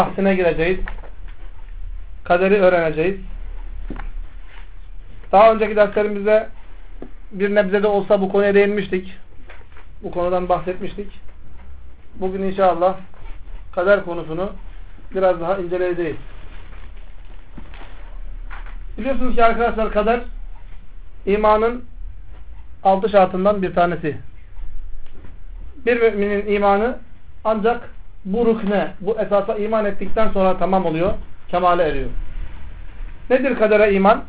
bahsine gireceğiz. Kaderi öğreneceğiz. Daha önceki derslerimizde bir nebze de olsa bu konuya değinmiştik. Bu konudan bahsetmiştik. Bugün inşallah kader konusunu biraz daha inceleyeceğiz. Biliyorsunuz ki arkadaşlar kader imanın 6 şartından bir tanesi. Bir müminin imanı ancak bu rükne, bu esasa iman ettikten sonra tamam oluyor, kemale eriyor. Nedir kadere iman?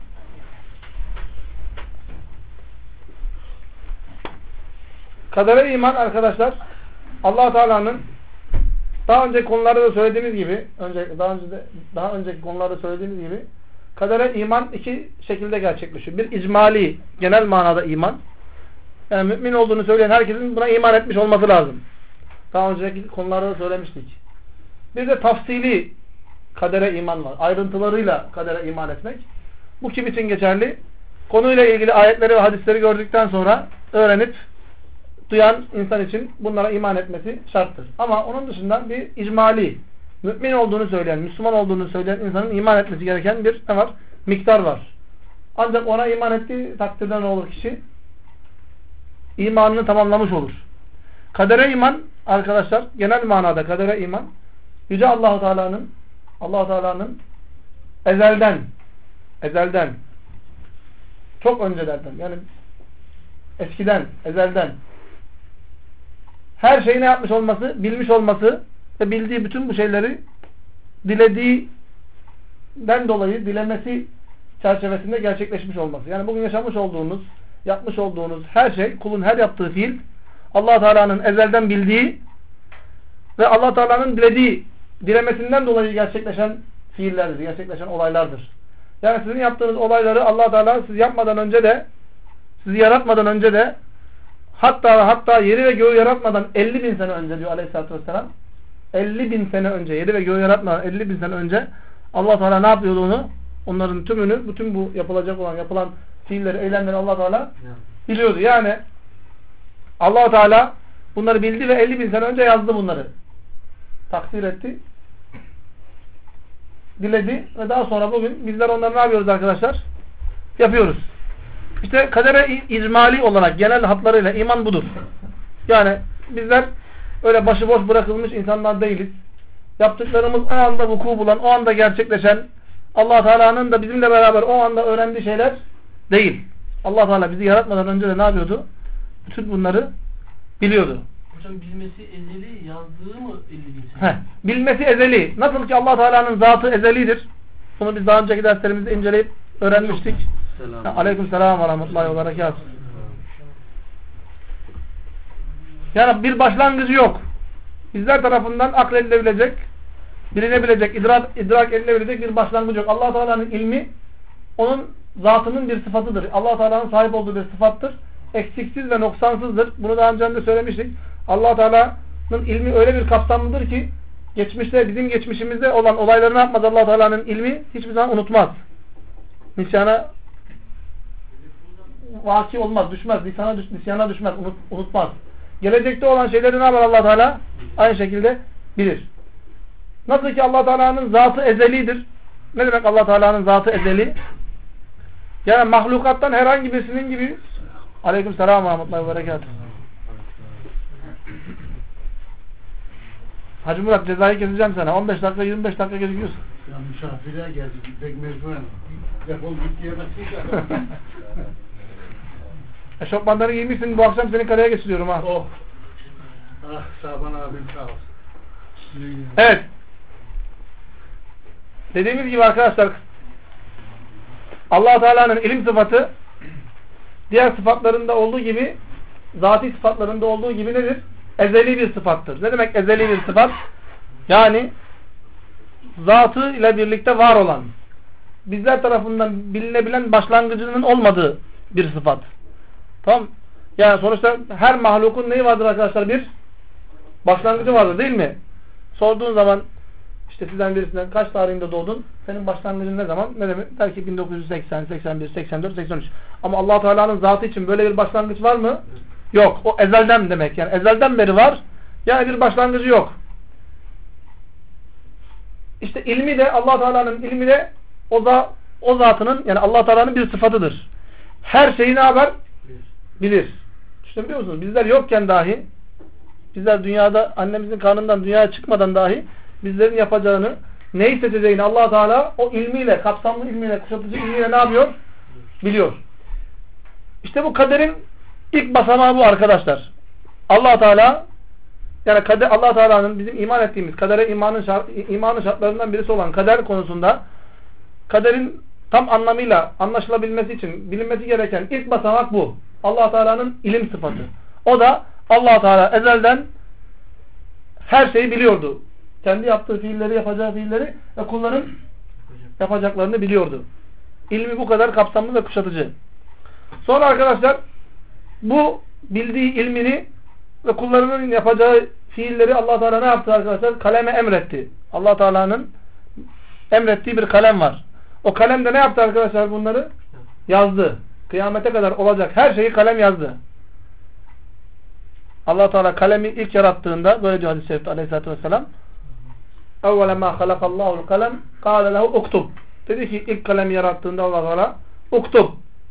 Kadere iman arkadaşlar, Allah Teala'nın daha önceki konularda da söylediğimiz gibi, daha önceki konularda söylediğimiz gibi kadere iman iki şekilde gerçekleşiyor. Bir icmali, genel manada iman. Yani mümin olduğunu söyleyen herkesin buna iman etmiş olması lazım. Daha önceki konularda da söylemiştik. Bir de tafsili kadere iman var. Ayrıntılarıyla kadere iman etmek. Bu kim için geçerli? Konuyla ilgili ayetleri ve hadisleri gördükten sonra öğrenip duyan insan için bunlara iman etmesi şarttır. Ama onun dışında bir icmali, mümin olduğunu söyleyen, Müslüman olduğunu söyleyen insanın iman etmesi gereken bir ne var? Miktar var. Ancak ona iman ettiği takdirde ne olur kişi? İmanını tamamlamış olur. Kadere iman arkadaşlar, genel manada kadere iman, Yüce Allah-u Teala'nın ezelden çok öncelerden, yani eskiden, ezelden her şeyi ne yapmış olması, bilmiş olması ve bildiği bütün bu şeyleri dilediğinden dolayı dilemesi çerçevesinde gerçekleşmiş olması. Yani bugün yaşamış olduğunuz, yapmış olduğunuz her şey, kulun her yaptığı fiil Allah Teala'nın ezelden bildiği ve Allah Teala'nın dilediği, dilemesinden dolayı gerçekleşen fiillerdir, gerçekleşen olaylardır. Yani sizin yaptığınız olayları Allah Teala siz yapmadan önce de, sizi yaratmadan önce de, hatta yeri ve göğü yaratmadan 50.000 sene önce diyor Aleyhisselatü Vesselam, 50.000 sene önce, yeri ve göğü yaratmadan 50.000 sene önce Allah Teala ne yapıyordu onu? Onların tümünü, bütün bu yapılan fiilleri, eylemleri Allah Teala biliyordu. Yani Allah Teala bunları bildi ve 50.000 sene önce yazdı bunları. Takdir etti. Diledi ve daha sonra bugün bizler onları ne yapıyoruz arkadaşlar? Yapıyoruz. İşte kadere icmali olarak genel hatlarıyla iman budur. Yani bizler öyle başıboş bırakılmış insanlar değiliz. Yaptıklarımız o anda vuku bulan, o anda gerçekleşen, Allah Teala'nın da bizimle beraber o anda öğrendiği şeyler değil. Allah Teala bizi yaratmadan önce de ne yapıyordu? Bütün bunları biliyordu. Hocam bilmesi ezeli, yazdığı mı 50.000 sene? Bilmesi ezeli. Nasıl ki Allah Teala'nın zatı ezelidir. Bunu biz daha önceki derslerimizde inceleyip öğrenmiştik. Aleykümselam ve rahmetullahi ve berekatuhu. Yani bir başlangıcı yok. Bizler tarafından akledilebilecek, bilinebilecek, idrak edilebilecek bir başlangıcı yok. Allah Teala'nın ilmi onun zatının bir sıfatıdır. Allah Teala'nın sahip olduğu bir sıfattır. Eksiksiz ve noksansızdır. Bunu daha önce de söylemiştik. Allah Teala'nın ilmi öyle bir kapsamlıdır ki geçmişte, bizim geçmişimizde olan olayları ne yapmaz Allah Teala'nın ilmi? Hiçbir zaman unutmaz. Nisyana vaki olmaz, düşmez. Nisyana düşmez, unutmaz. Gelecekte olan şeyleri ne yapar Allah Teala? Aynı şekilde bilir. Nasıl ki Allah Teala'nın zatı ezelidir. Ne demek Allah Teala'nın zatı ezeli? Yani mahlukattan herhangi birisinin gibi Aleykümselam ve rahmetullahi ve berekatuhu. Hacı Murat cezayı keseceğim sana. 15 dakika 25 dakika gecikiyorsun. Ya misafirler geldi. Pek mecburen. Defol git diyemezsin. Eşofmanları giymişsin. Bu akşam seni kaleye geçiriyorum ha. Oh. Ah Şaban abim sağ olsun. Evet. Dediğimiz gibi arkadaşlar Allah Teala'nın ilim sıfatı diğer sıfatlarında olduğu gibi, zati sıfatlarında olduğu gibi nedir? Ezeli bir sıfattır. Ne demek ezeli bir sıfat? Yani zatı ile birlikte var olan, bizler tarafından bilinebilen başlangıcının olmadığı bir sıfat. Tamam? Yani sonuçta her mahlukun neyi vardır arkadaşlar? Bir başlangıcı vardır değil mi? Sorduğun zaman işte sizden birisinden kaç tarihinde doğdun? Senin başlangıcın ne zaman? Ne demek? Der ki 1980, 81, 84, 83. Ama Allah Teala'nın zatı için böyle bir başlangıç var mı? Yok. O ezelden demek. Yani ezelden beri var. Yani bir başlangıcı yok. İşte ilmi de Allah Teala'nın ilmi de o zatının yani Allah Teala'nın bir sıfatıdır. Her şeyi ne yapar? Bilir. Düşünebiliyor musunuz? Bizler yokken dahi, bizler dünyada annemizin karnından dünyaya çıkmadan dahi bizlerin yapacağını, neyi seçeceğini Allah Teala o ilmiyle, kapsamlı ilmiyle, kuşatıcı ilmiyle ne yapıyor? Biliyor. İşte bu kaderin ilk basamağı bu arkadaşlar. Allah Teala yani Allah Teala'nın bizim iman ettiğimiz kadere imanın şartlarından birisi olan kader konusunda kaderin tam anlamıyla anlaşılabilmesi için bilinmesi gereken ilk basamak bu. Allah Teala'nın ilim sıfatı. O da Allah Teala ezelden her şeyi biliyordu. Kendi yaptığı fiilleri, yapacağı fiilleri ve kulların yapacaklarını biliyordu. İlmi bu kadar kapsamlı ve kuşatıcı. Sonra arkadaşlar bu bildiği ilmini ve kullarının yapacağı fiilleri Allah Teala ne yaptı arkadaşlar? Kaleme emretti. Allah Teala'nın emrettiği bir kalem var. O kalem de ne yaptı arkadaşlar bunları? Yazdı. Kıyamete kadar olacak her şeyi kalem yazdı. Allah Teala kalemi ilk yarattığında böyle diyor hadis-i şerifte Aleyhisselatü Vesselam اَوَّلَ مَا خَلَقَ اللّٰهُ الْقَلَمْ قَالَ لَهُ اُكْتُبْ dedi ki ilk kalemi yarattığında Allah Teala uktub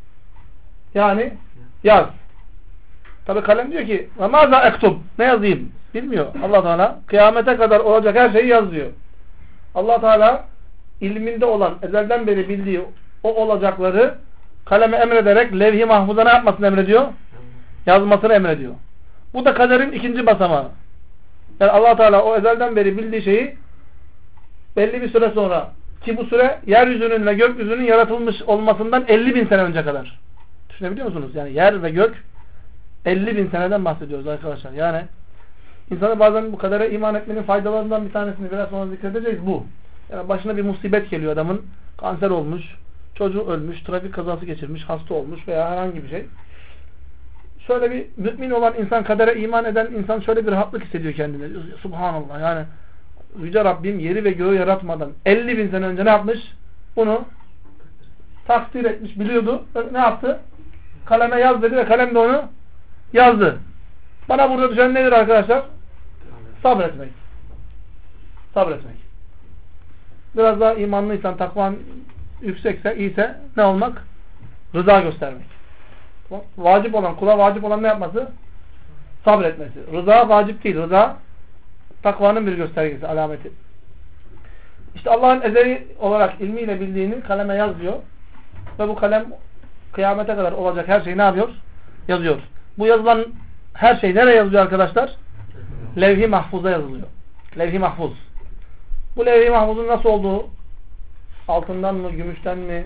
yani yaz. Tabi kalem diyor ki وَمَاذَا اَكْتُبْ ne yazayım? Bilmiyor. Allah Teala kıyamete kadar olacak her şeyi yaz diyor. Allah Teala ilminde olan ezelden beri bildiği o olacakları kaleme emrederek levh-i mahfuza ne yapmasını emrediyor? Yazmasını emrediyor. Bu da kaderin ikinci basamağı. Yani Allah Teala o ezelden beri bildiği şeyi belli bir süre sonra ki bu süre yeryüzünün ve gökyüzünün yaratılmış olmasından 50.000 sene önce kadar. Düşünebiliyor musunuz? Yani yer ve gök 50.000 seneden bahsediyoruz arkadaşlar. Yani insanı bazen bu kadere iman etmenin faydalarından bir tanesini biraz sonra zikredeceğiz bu. Yani başına bir musibet geliyor adamın. Kanser olmuş, çocuğu ölmüş, trafik kazası geçirmiş, hasta olmuş veya herhangi bir şey. Şöyle bir mümin olan insan, kadere iman eden insan şöyle bir rahatlık hissediyor kendine. Subhanallah yani Yüce Rabbim yeri ve göğü yaratmadan 50.000 sene önce ne yapmış? Bunu takdir etmiş, biliyordu. Ne yaptı? Kaleme yaz dedi ve kalem de onu yazdı. Bana burada düşen nedir arkadaşlar? Sabretmek. Sabretmek. Biraz daha imanlıysan, takvan yüksekse, iyiyse ne olmak? Rıza göstermek. Vacip olan, kula vacip olan ne yapması? Sabretmesi. Rıza vacip değil. Rıza takvanın bir göstergesi, alameti. İşte Allah'ın ezeli olarak ilmiyle bildiğini kaleme yaz diyor. Ve bu kalem kıyamete kadar olacak her şeyi ne yapıyor? Yazıyor. Bu yazılan her şey nereye yazılıyor arkadaşlar? Levh-i mahfuza yazılıyor. Levh-i mahfuz. Bu levh-i mahfuzun nasıl olduğu, altından mı, gümüşten mi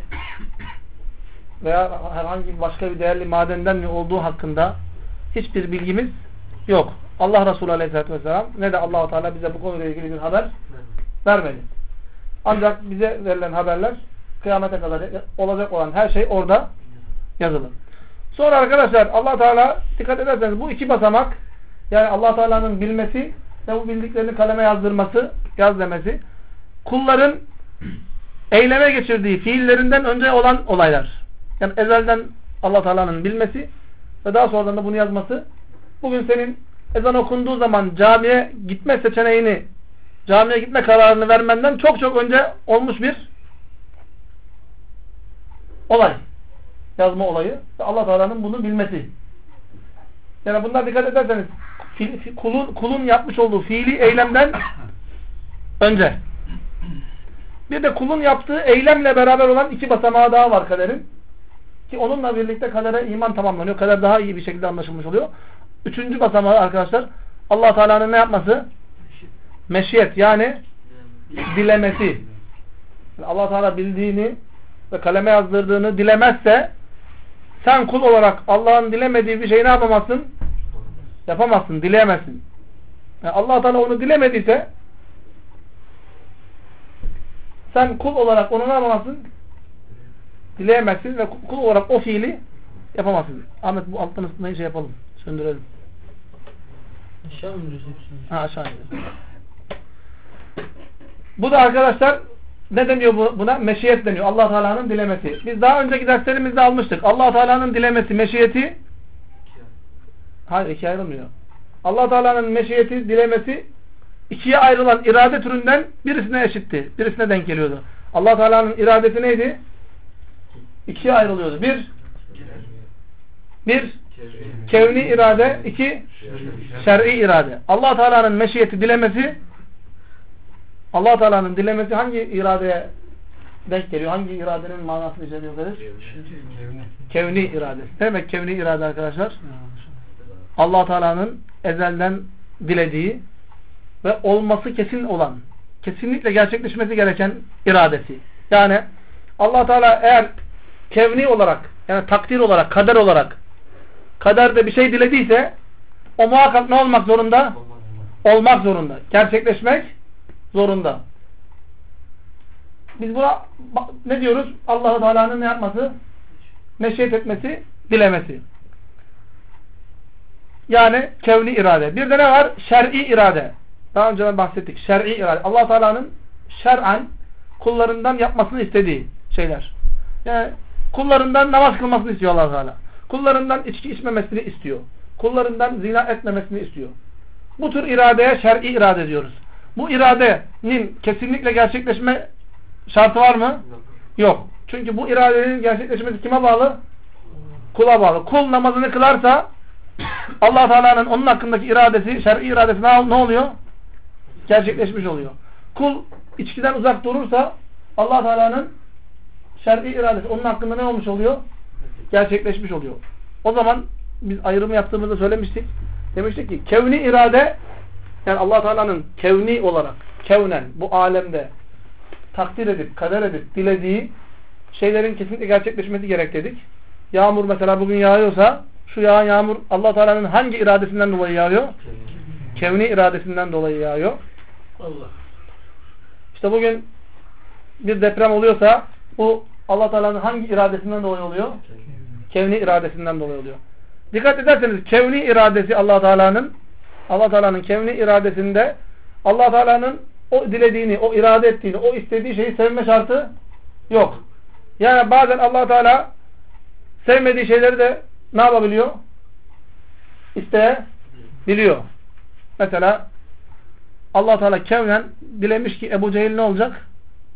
veya herhangi başka bir değerli madenden mi olduğu hakkında hiçbir bilgimiz yok. Allah Resulü Aleyhisselatü Vesselam ne de Allah-u Teala bize bu konuyla ilgili bir haber vermedi. Ancak bize verilen haberler kıyamete kadar olacak olan her şey orada yazılı. Sonra arkadaşlar Allah Teala dikkat ederseniz bu iki basamak yani Allah Teala'nın bilmesi ve bu bildiklerini kaleme yazdırması, yaz demesi kulların eyleme geçirdiği fiillerinden önce olan olaylar. Yani ezelden Allah Teala'nın bilmesi ve daha sonradan da bunu yazması bugün senin ezan okunduğu zaman camiye gitme seçeneğini, camiye gitme kararını vermenden çok çok önce olmuş bir olay. Yazma olayı ve Allah Teala'nın bunu bilmesi. Yani bunlar dikkat ederseniz kulun yapmış olduğu fiili eylemden önce. Bir de kulun yaptığı eylemle beraber olan iki basamağı daha var kaderin. Ki onunla birlikte kadere iman tamamlanıyor. Kader daha iyi bir şekilde anlaşılmış oluyor. Üçüncü basamağı arkadaşlar Allah Teala'nın ne yapması? Meşiyet yani dilemesi. Allah Teala bildiğini ve kaleme yazdırdığını dilemezse sen kul olarak Allah'ın dilemediği bir şeyi ne yapamazsın? Yapamazsın, dileyemezsin. Yani Allah Teala onu dilemediyse sen kul olarak onu ne yapamazsın? Dileyemezsin ve kul olarak o fiili yapamazsın. Ahmet bu alttan ısıtmayı şey yapalım. Söndürelim. Aşağı mı indiriyorsun? Ha aşağı indiriyorsun. Bu da arkadaşlar ne deniyor buna? Meşiyet deniyor. Allah Teala'nın dilemesi. Biz daha önceki derslerimizde almıştık. Allah Teala'nın dilemesi, meşiyeti hayır ikiye ayrılmıyor. Allah Teala'nın meşiyeti, dilemesi ikiye ayrılan irade türünden birisine eşitti. Birisine denk geliyordu. Allah Teala'nın iradesi neydi? İkiye ayrılıyordu. Bir kevni irade, iki şer'i irade. Allah Teala'nın meşiyeti, dilemesi, Allah Teala'nın dilemesi hangi iradeye denk geliyor? Hangi iradenin manasını içeriyor kardeş? Kevni iradesi. Ne demek kevni irade arkadaşlar? Allah Teala'nın ezelden dilediği ve olması kesin olan, kesinlikle gerçekleşmesi gereken iradesi. Yani Allah Teala eğer kevni olarak, yani takdir olarak, kader olarak kaderde bir şey dilediyse o muhakkak ne olmak zorunda? Olmak zorunda. Gerçekleşmek zorunda. Biz buna ne diyoruz? Allah-u Teala'nın ne yapması? Meşiyet etmesi, dilemesi. Yani kevni irade. Bir de ne var? Şer'i irade. Daha önce bahsettik. Şer'i irade. Allah Teala'nın şer'an kullarından yapmasını istediği şeyler. Yani kullarından namaz kılmasını istiyor Allah Teala. Kullarından içki içmemesini istiyor. Kullarından zina etmemesini istiyor. Bu tür iradeye şer'i irade diyoruz. Bu iradenin kesinlikle gerçekleşme şartı var mı? Yok. Çünkü bu iradenin gerçekleşmesi kime bağlı? Kula bağlı. Kul namazını kılarsa Allah Teala'nın onun hakkındaki iradesi, şer'i iradesi ne oluyor? Gerçekleşmiş oluyor. Kul içkiden uzak durursa Allah Teala'nın şer'i iradesi onun hakkında ne olmuş oluyor? Gerçekleşmiş oluyor. O zaman biz ayrımı yaptığımızda söylemiştik. Demiştik ki kevni irade, yani Allah Teala'nın kevni olarak, kevnen bu alemde takdir edip, kader edip dilediği şeylerin kesinlikle gerçekleşmesi gerek dedik. Yağmur mesela bugün yağıyorsa şu yağan yağmur Allah Teala'nın hangi iradesinden dolayı yağıyor? Kevni iradesinden dolayı yağıyor. Allah. İşte bugün bir deprem oluyorsa bu Allah Teala'nın hangi iradesinden dolayı oluyor? Kevni iradesinden dolayı oluyor. Dikkat ederseniz kevni iradesi Allah Teala'nın kevni iradesinde Allah Teala'nın o dilediğini, o irade ettiğini, o istediği şeyi sevme şartı yok. Yani bazen Allah Teala sevmediği şeyleri de ne yapabiliyor? İsteyebiliyor. Mesela Allah Teala kevnen dilemiş ki Ebu Cehil ne olacak?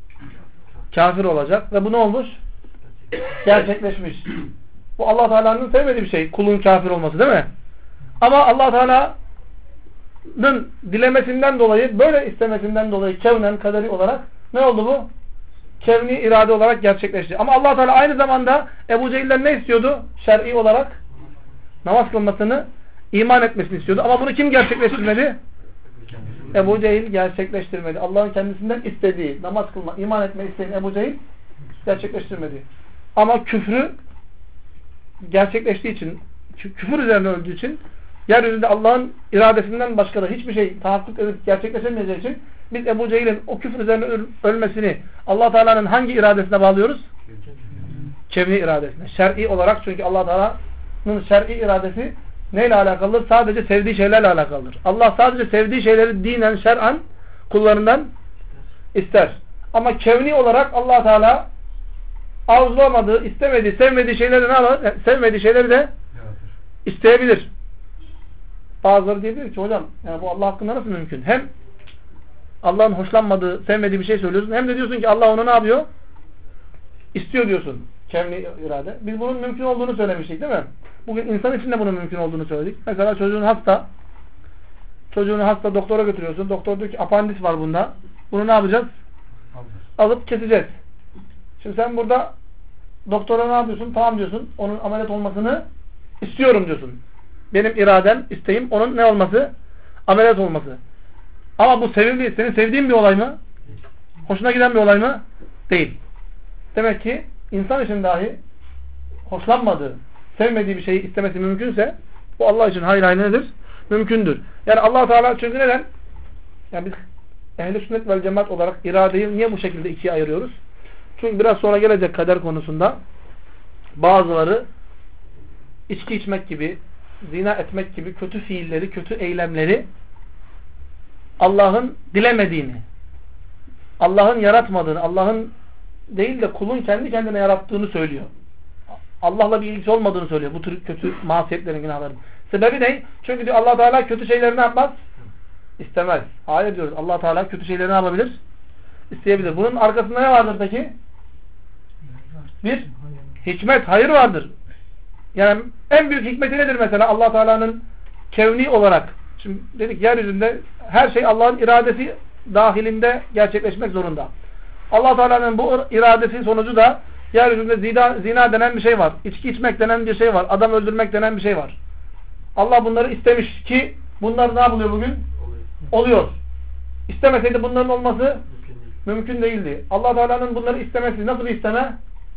Kafir olacak. Ve bu ne olmuş? Gerçekleşmiş. Bu Allah Teala'nın sevmediği bir şey. Kulun kafir olması değil mi? Ama Allah Teala'nın dilemesinden dolayı, böyle istemesinden dolayı kevnen, kaderi olarak ne oldu bu? Kevni irade olarak gerçekleşti. Ama Allah Teala aynı zamanda Ebu Cehil'den ne istiyordu? Şer'i olarak namaz kılmasını, iman etmesini istiyordu. Ama bunu kim gerçekleştirmedi? Ebu Cehil gerçekleştirmedi. Allah'ın kendisinden istediği, namaz kılma, iman etme isteyen Ebu Cehil gerçekleştirmedi. Ama küfrü gerçekleştiği için, küfür üzerine öldüğü için, yeryüzünde Allah'ın iradesinden başka da hiçbir şey tahakkuk edip gerçekleşemeyeceği için biz Ebu Cehil'in o küfür üzerine ölmesini Allah Teala'nın hangi iradesine bağlıyoruz? Kevni iradesine. Şer'i olarak, çünkü Allah Teala'nın şer'i iradesi neyle alakalıdır? Sadece sevdiği şeylerle alakalıdır. Allah sadece sevdiği şeyleri dinen, şer'an kullarından ister. Ama kevni olarak Allah Teala arzulamadığı, istemediği, sevmediği şeyleri ne alır? Sevmediği şeyleri de isteyebilir. Bazıları diyebilir ki hocam yani bu Allah hakkında nasıl mümkün? Hem Allah'ın hoşlanmadığı, sevmediği bir şey söylüyorsun, hem de diyorsun ki Allah onu ne yapıyor? İstiyor diyorsun. Kevni irade. Biz bunun mümkün olduğunu söylemiştik değil mi? Bugün insan için de bunun mümkün olduğunu söyledik. Mesela çocuğun hasta doktora götürüyorsun. Doktor diyor ki apandis var bunda. Bunu ne yapacağız? Alıp keseceğiz. Şimdi sen burada doktora ne yapıyorsun? Tamam diyorsun. Onun ameliyat olmasını istiyorum diyorsun. Benim iradem, isteğim onun ne olması? Ameliyat olması. Ama bu sevimli, senin sevdiğin bir olay mı? Hoşuna giden bir olay mı? Değil. Demek ki insan için dahi hoşlanmadığı, sevmediği bir şeyi istemesi mümkünse bu Allah için hayır nedir? Mümkündür. Yani Allah Teala çünkü neden? Yani biz ehl-i sünnet vel cemaat olarak iradeyi niye bu şekilde ikiye ayırıyoruz? Çünkü biraz sonra gelecek kader konusunda bazıları içki içmek gibi, zina etmek gibi kötü fiilleri, kötü eylemleri Allah'ın dilemediğini, Allah'ın yaratmadığını, Allah'ın değil de kulun kendi kendine yarattığını söylüyor. Allah'la bir ilgisi olmadığını söylüyor bu tür kötü masiyetlerin, günahların. Sebebi ne? Çünkü diyor Allah Teala kötü şeyleri ne yapmaz? istemez. Hayır diyoruz. Allah Teala kötü şeyleri ne yapabilir? İsteyebilir. Bunun arkasında ne vardır peki? Bir hikmet, hayır vardır. Yani en büyük hikmeti nedir mesela Allah Teala'nın kevni olarak? Şimdi dedik yeryüzünde her şey Allah'ın iradesi dahilinde gerçekleşmek zorunda. Allah Teala'nın bu iradesi sonucu da yeryüzünde zina denen bir şey var. İçki içmek denen bir şey var. Adam öldürmek denen bir şey var. Allah bunları istemiş ki bunlar ne yapılıyor bugün? Oluyor. İstemeseydi bunların olması mümkün değildi. Allah Teala'nın bunları istemesi nasıl bir isteme?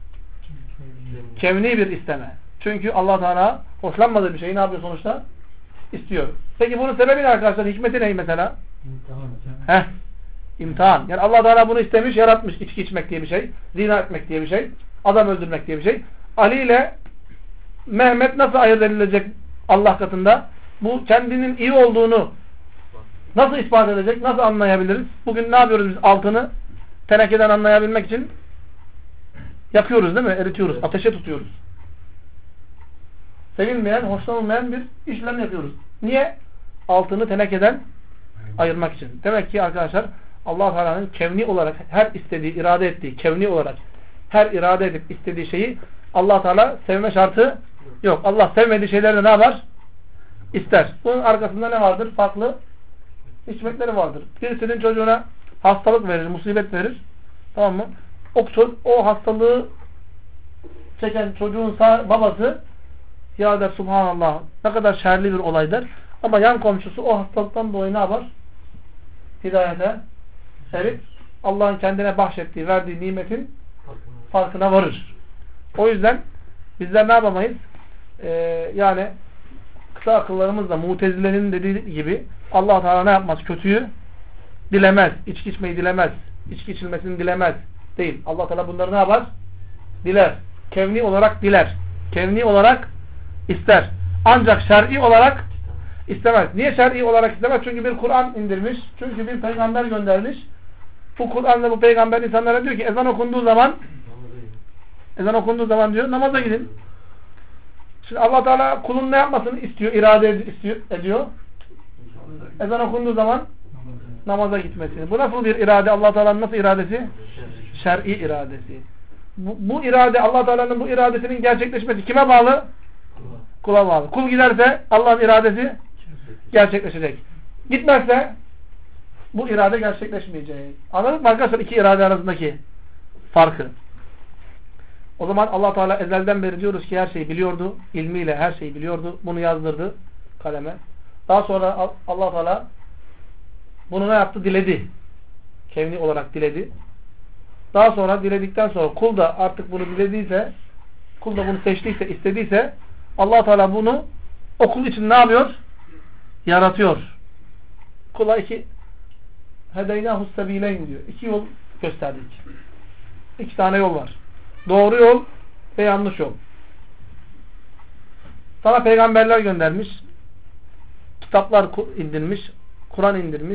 Kevni bir isteme. Çünkü Allah Teala hoşlanmadığı bir şeyi ne yapıyor sonuçta? İstiyor. Peki bunun sebebi ne arkadaşlar? Hikmeti ne mesela? İmtihan. Yani Allah Teala bunu istemiş, yaratmış. İçki içmek diye bir şey, zina etmek diye bir şey, adam öldürmek diye bir şey. Ali ile Mehmet nasıl ayırt edilecek Allah katında? Bu kendinin iyi olduğunu nasıl ispat edecek? Nasıl anlayabiliriz? Bugün ne yapıyoruz biz? Altını tenekeden anlayabilmek için yakıyoruz değil mi? Eritiyoruz. Ateşe tutuyoruz. Sevilmeyen, hoşlanılmayan bir işlem yapıyoruz. Niye? Altını tenekeden ayırmak için. Demek ki arkadaşlar Allah Teala'nın kevni olarak her istediği, irade ettiği, kevni olarak her irade edip istediği şeyi Allah Teala sevme şartı yok. Allah sevmediği şeylerde ne yapar? İster. Bunun arkasında ne vardır? Farklı hikmetleri vardır. Birisinin çocuğuna hastalık verir, musibet verir. Tamam mı? O hastalığı çeken çocuğun babası ya der subhanallah ne kadar şerli bir olaydır. Ama yan komşusu o hastalıktan dolayı ne yapar? Hidayete erip Allah'ın kendine bahşettiği, verdiği nimetin farkına varır. O yüzden bizler ne yapamayız? Yani kısa akıllarımızla Mutezile'nin dediği gibi Allah Teala ne yapmaz? Kötüyü dilemez. İçki içmeyi dilemez. İçki içilmesini dilemez. Değil. Allah Teala bunları ne yapar? Diler. Kevni olarak diler. Kevni olarak ister. Ancak şer'i olarak istemez. Niye şer'i olarak istemez? Çünkü bir Kur'an indirmiş. Çünkü bir peygamber göndermiş. Bu Kur'an'la bu peygamber insanlara diyor ki ezan okunduğu zaman diyor namaza gidin. Şimdi Allah Teala kulun ne yapmasını istiyor? İrade ediyor. Ezan okunduğu zaman namaza gitmesini. Bu nasıl bir irade? Allah Teala'nın nasıl iradesi? Şer'i iradesi. Bu irade, Allah Teala'nın bu iradesinin gerçekleşmesi kime bağlı? Kula bağlı. Kul giderse Allah'ın iradesi gerçekleşecek. Gitmezse bu irade gerçekleşmeyecek. Anladın mı arkadaşlar iki irade arasındaki farkı? O zaman Allah Teala ezelden beri diyoruz ki her şeyi biliyordu. İlmiyle her şeyi biliyordu. Bunu yazdırdı kaleme. Daha sonra Allah Teala bunu ne yaptı? Diledi. Kevni olarak diledi. Daha sonra diledikten sonra kul da artık bunu dilediyse, kul da bunu seçtiyse, istediyse Allah Teala bunu okul için ne yapıyor? Yaratıyor. Kula hedeynahu sebileyn diyor. İki yol gösterdik. İki tane yol var. Doğru yol ve yanlış yol. Sana peygamberler göndermiş. Kitaplar indirmiş. Kur'an indirmiş.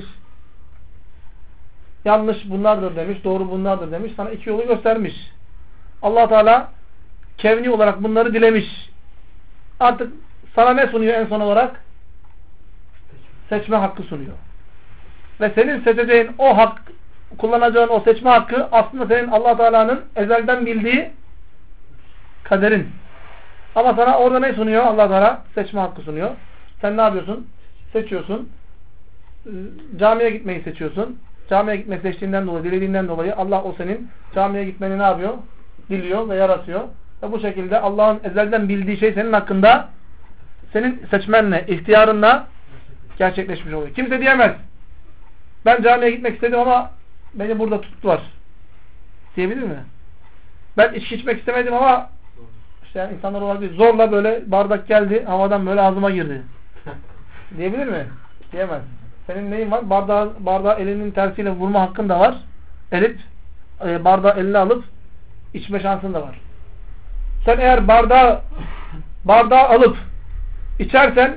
Yanlış bunlardır demiş. Doğru bunlardır demiş. Sana iki yolu göstermiş. Allah Teala kevni olarak bunları dilemiş. Artık sana ne sunuyor en son olarak? Seçme hakkı sunuyor. Ve senin seçeceğin o hak, kullanacağın o seçme hakkı aslında senin Allah Teala'nın ezelden bildiği kaderin. Ama sana orada ne sunuyor? Allah Teala seçme hakkı sunuyor. Sen ne yapıyorsun? Seçiyorsun. Camiye gitmeyi seçiyorsun. Camiye gitmeyi seçtiğinden dolayı, dilediğinden dolayı Allah o senin camiye gitmeni ne yapıyor? Diliyor ve yaratıyor. Ve bu şekilde Allah'ın ezelden bildiği şey senin hakkında senin seçmenle, ihtiyarınla gerçekleşmiş oluyor. Kimse diyemez. Ben camiye gitmek istedim ama beni burada tuttular. Diyebilir mi? Ben içki içmek istemedim ama işte yani insanlar olabilir. Zorla böyle bardak geldi, havadan böyle ağzıma girdi. Diyebilir mi? Diyemez. Senin neyin var? Bardağı elinin tersiyle vurma hakkın da var. Bardağı eline alıp içme şansın da var. Sen eğer bardağı alıp içersen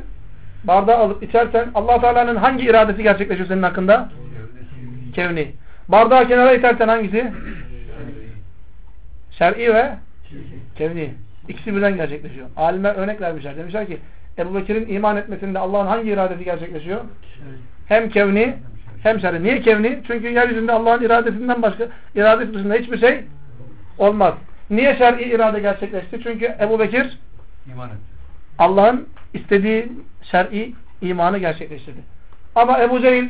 Allah Teala'nın hangi iradesi gerçekleşiyor senin hakkında? Kevni. Bardağı kenara itersen hangisi? Şer'i ve kevni. İkisi birden gerçekleşiyor. Alimler örnek vermişler. Demişler ki Ebu Bekir'in iman etmesinde Allah'ın hangi iradesi gerçekleşiyor? hem kevni hem şer'i. Niye kevni? Çünkü yeryüzünde Allah'ın iradesinden başka, iradesi dışında hiçbir şey olmaz. Niye şer'i irade gerçekleşti? Çünkü Ebu Bekir Allah'ın istediği şer'i imanı gerçekleştirdi. Ama Ebu Cehil,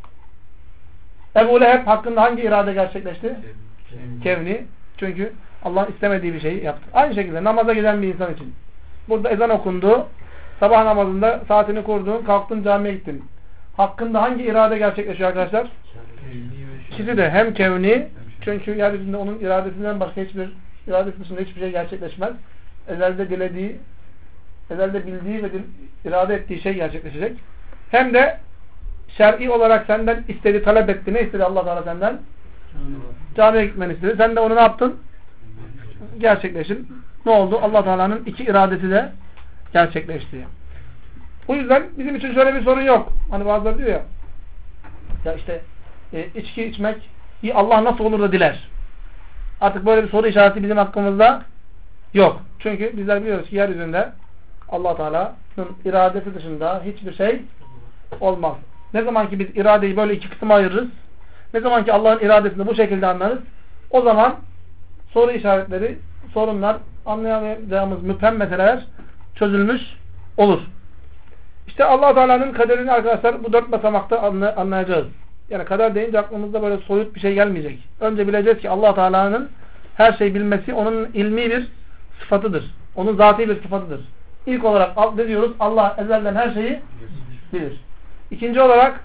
Ebu Leheb hakkında hangi irade gerçekleşti? Kevni. Çünkü Allah'ın istemediği bir şeyi yaptı. Aynı şekilde namaza giden bir insan için. Burada ezan okundu. Sabah namazında saatini kurdun, kalktın camiye gittin. Hakkında hangi irade gerçekleşiyor arkadaşlar? İkisi de hem kevni, çünkü yeryüzünde onun iradesinden başka iradesi dışında hiçbir şey gerçekleşmez. Ezelde dilediği, ezelde bildiği ve irade ettiği şey gerçekleşecek. Hem de şer'i olarak senden istedi, talep etti. Ne istedi Allah Teala senden? Camiye gitmeni istedi. Sen de onu ne yaptın? Gerçekleştin. Ne oldu? Allah Teala'nın iki iradesi de gerçekleşti. Bu yüzden bizim için şöyle bir sorun yok. Hani bazıları diyor ya işte içki içmek Allah nasıl olur da diler. Artık böyle bir soru işareti bizim hakkımızda yok. Çünkü bizler biliyoruz ki yeryüzünde Allah Teala'nın iradesi dışında hiçbir şey olmaz. Ne zaman ki biz iradeyi böyle iki kısma ayırırız, ne zaman ki Allah'ın iradesini bu şekilde anlarız, o zaman soru işaretleri, sorunlar, anlayamayacağımız müphem meseleler çözülmüş olur. İşte Allah Teala'nın kaderini arkadaşlar bu 4 basamakta anlayacağız. Yani kader deyince aklımızda böyle soyut bir şey gelmeyecek. Önce bileceğiz ki Allah Teala'nın her şeyi bilmesi onun ilmi bir sıfatıdır. Onun zati bir sıfatıdır. İlk olarak ne diyoruz? Allah ezelden her şeyi bilir. İkinci olarak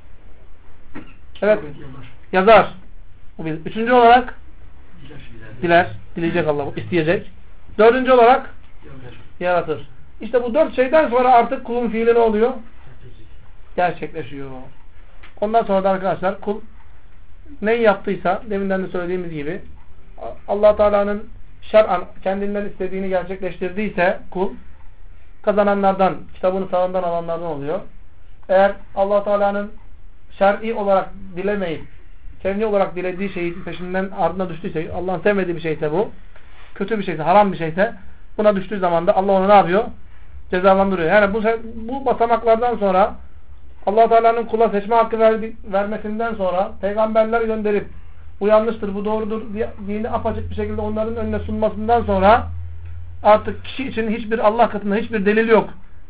evet yazar. Üçüncü olarak diler. Dileyecek Allah. İsteyecek. Dördüncü olarak yaratır. İşte bu 4 şeyden sonra artık kulun fiili ne oluyor? Gerçekleşiyor. Ondan sonra da arkadaşlar kul neyi yaptıysa deminden de söylediğimiz gibi Allah Teala'nın şer'an kendinden istediğini gerçekleştirdiyse kul kazananlardan, kitabını sağından alanlardan oluyor. Eğer Allah Teala'nın şer'i olarak dilemeyip kevni olarak dilediği şeyin peşinden ardına düştüyse, Allah'ın sevmediği bir şeyse bu, kötü bir şeyse, haram bir şeyse buna düştüğü zaman da Allah onu ne yapıyor? Cezalandırıyor. Yani bu basamaklardan sonra Allah Teala'nın kula seçme hakkı vermesinden sonra peygamberler gönderip bu yanlıştır, bu doğrudur dini apaçık bir şekilde onların önüne sunmasından sonra artık kişi için hiçbir Allah katında hiçbir delil yok.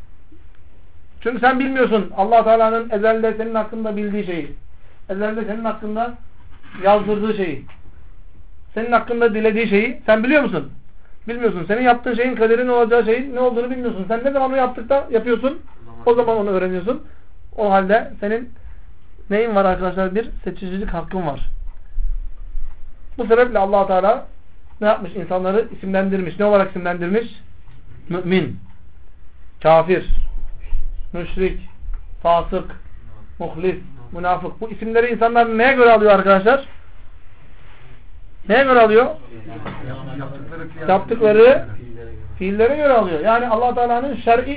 Çünkü sen bilmiyorsun Allah Teala'nın ezelde senin hakkında bildiği şeyi. Ezelde senin hakkında yazdırdığı şeyi. Senin hakkında dilediği şeyi sen biliyor musun? Bilmiyorsun. Senin yaptığın şeyin kaderin olacağı şeyin ne olduğunu bilmiyorsun. Sen ne zaman onu yapıyorsun? O zaman onu öğreniyorsun. O halde senin neyin var arkadaşlar? Bir seçicilik hakkın var. Bu sebeple Allah Teala ne yapmış? İnsanları isimlendirmiş. Ne olarak isimlendirmiş? Mümin, kafir, müşrik, fasık, muhlis, münafık. Bu isimleri insanlar neye göre alıyor arkadaşlar? Neye göre alıyor? Yaptıkları fiillere göre alıyor. Yani Allah Teala'nın şer'i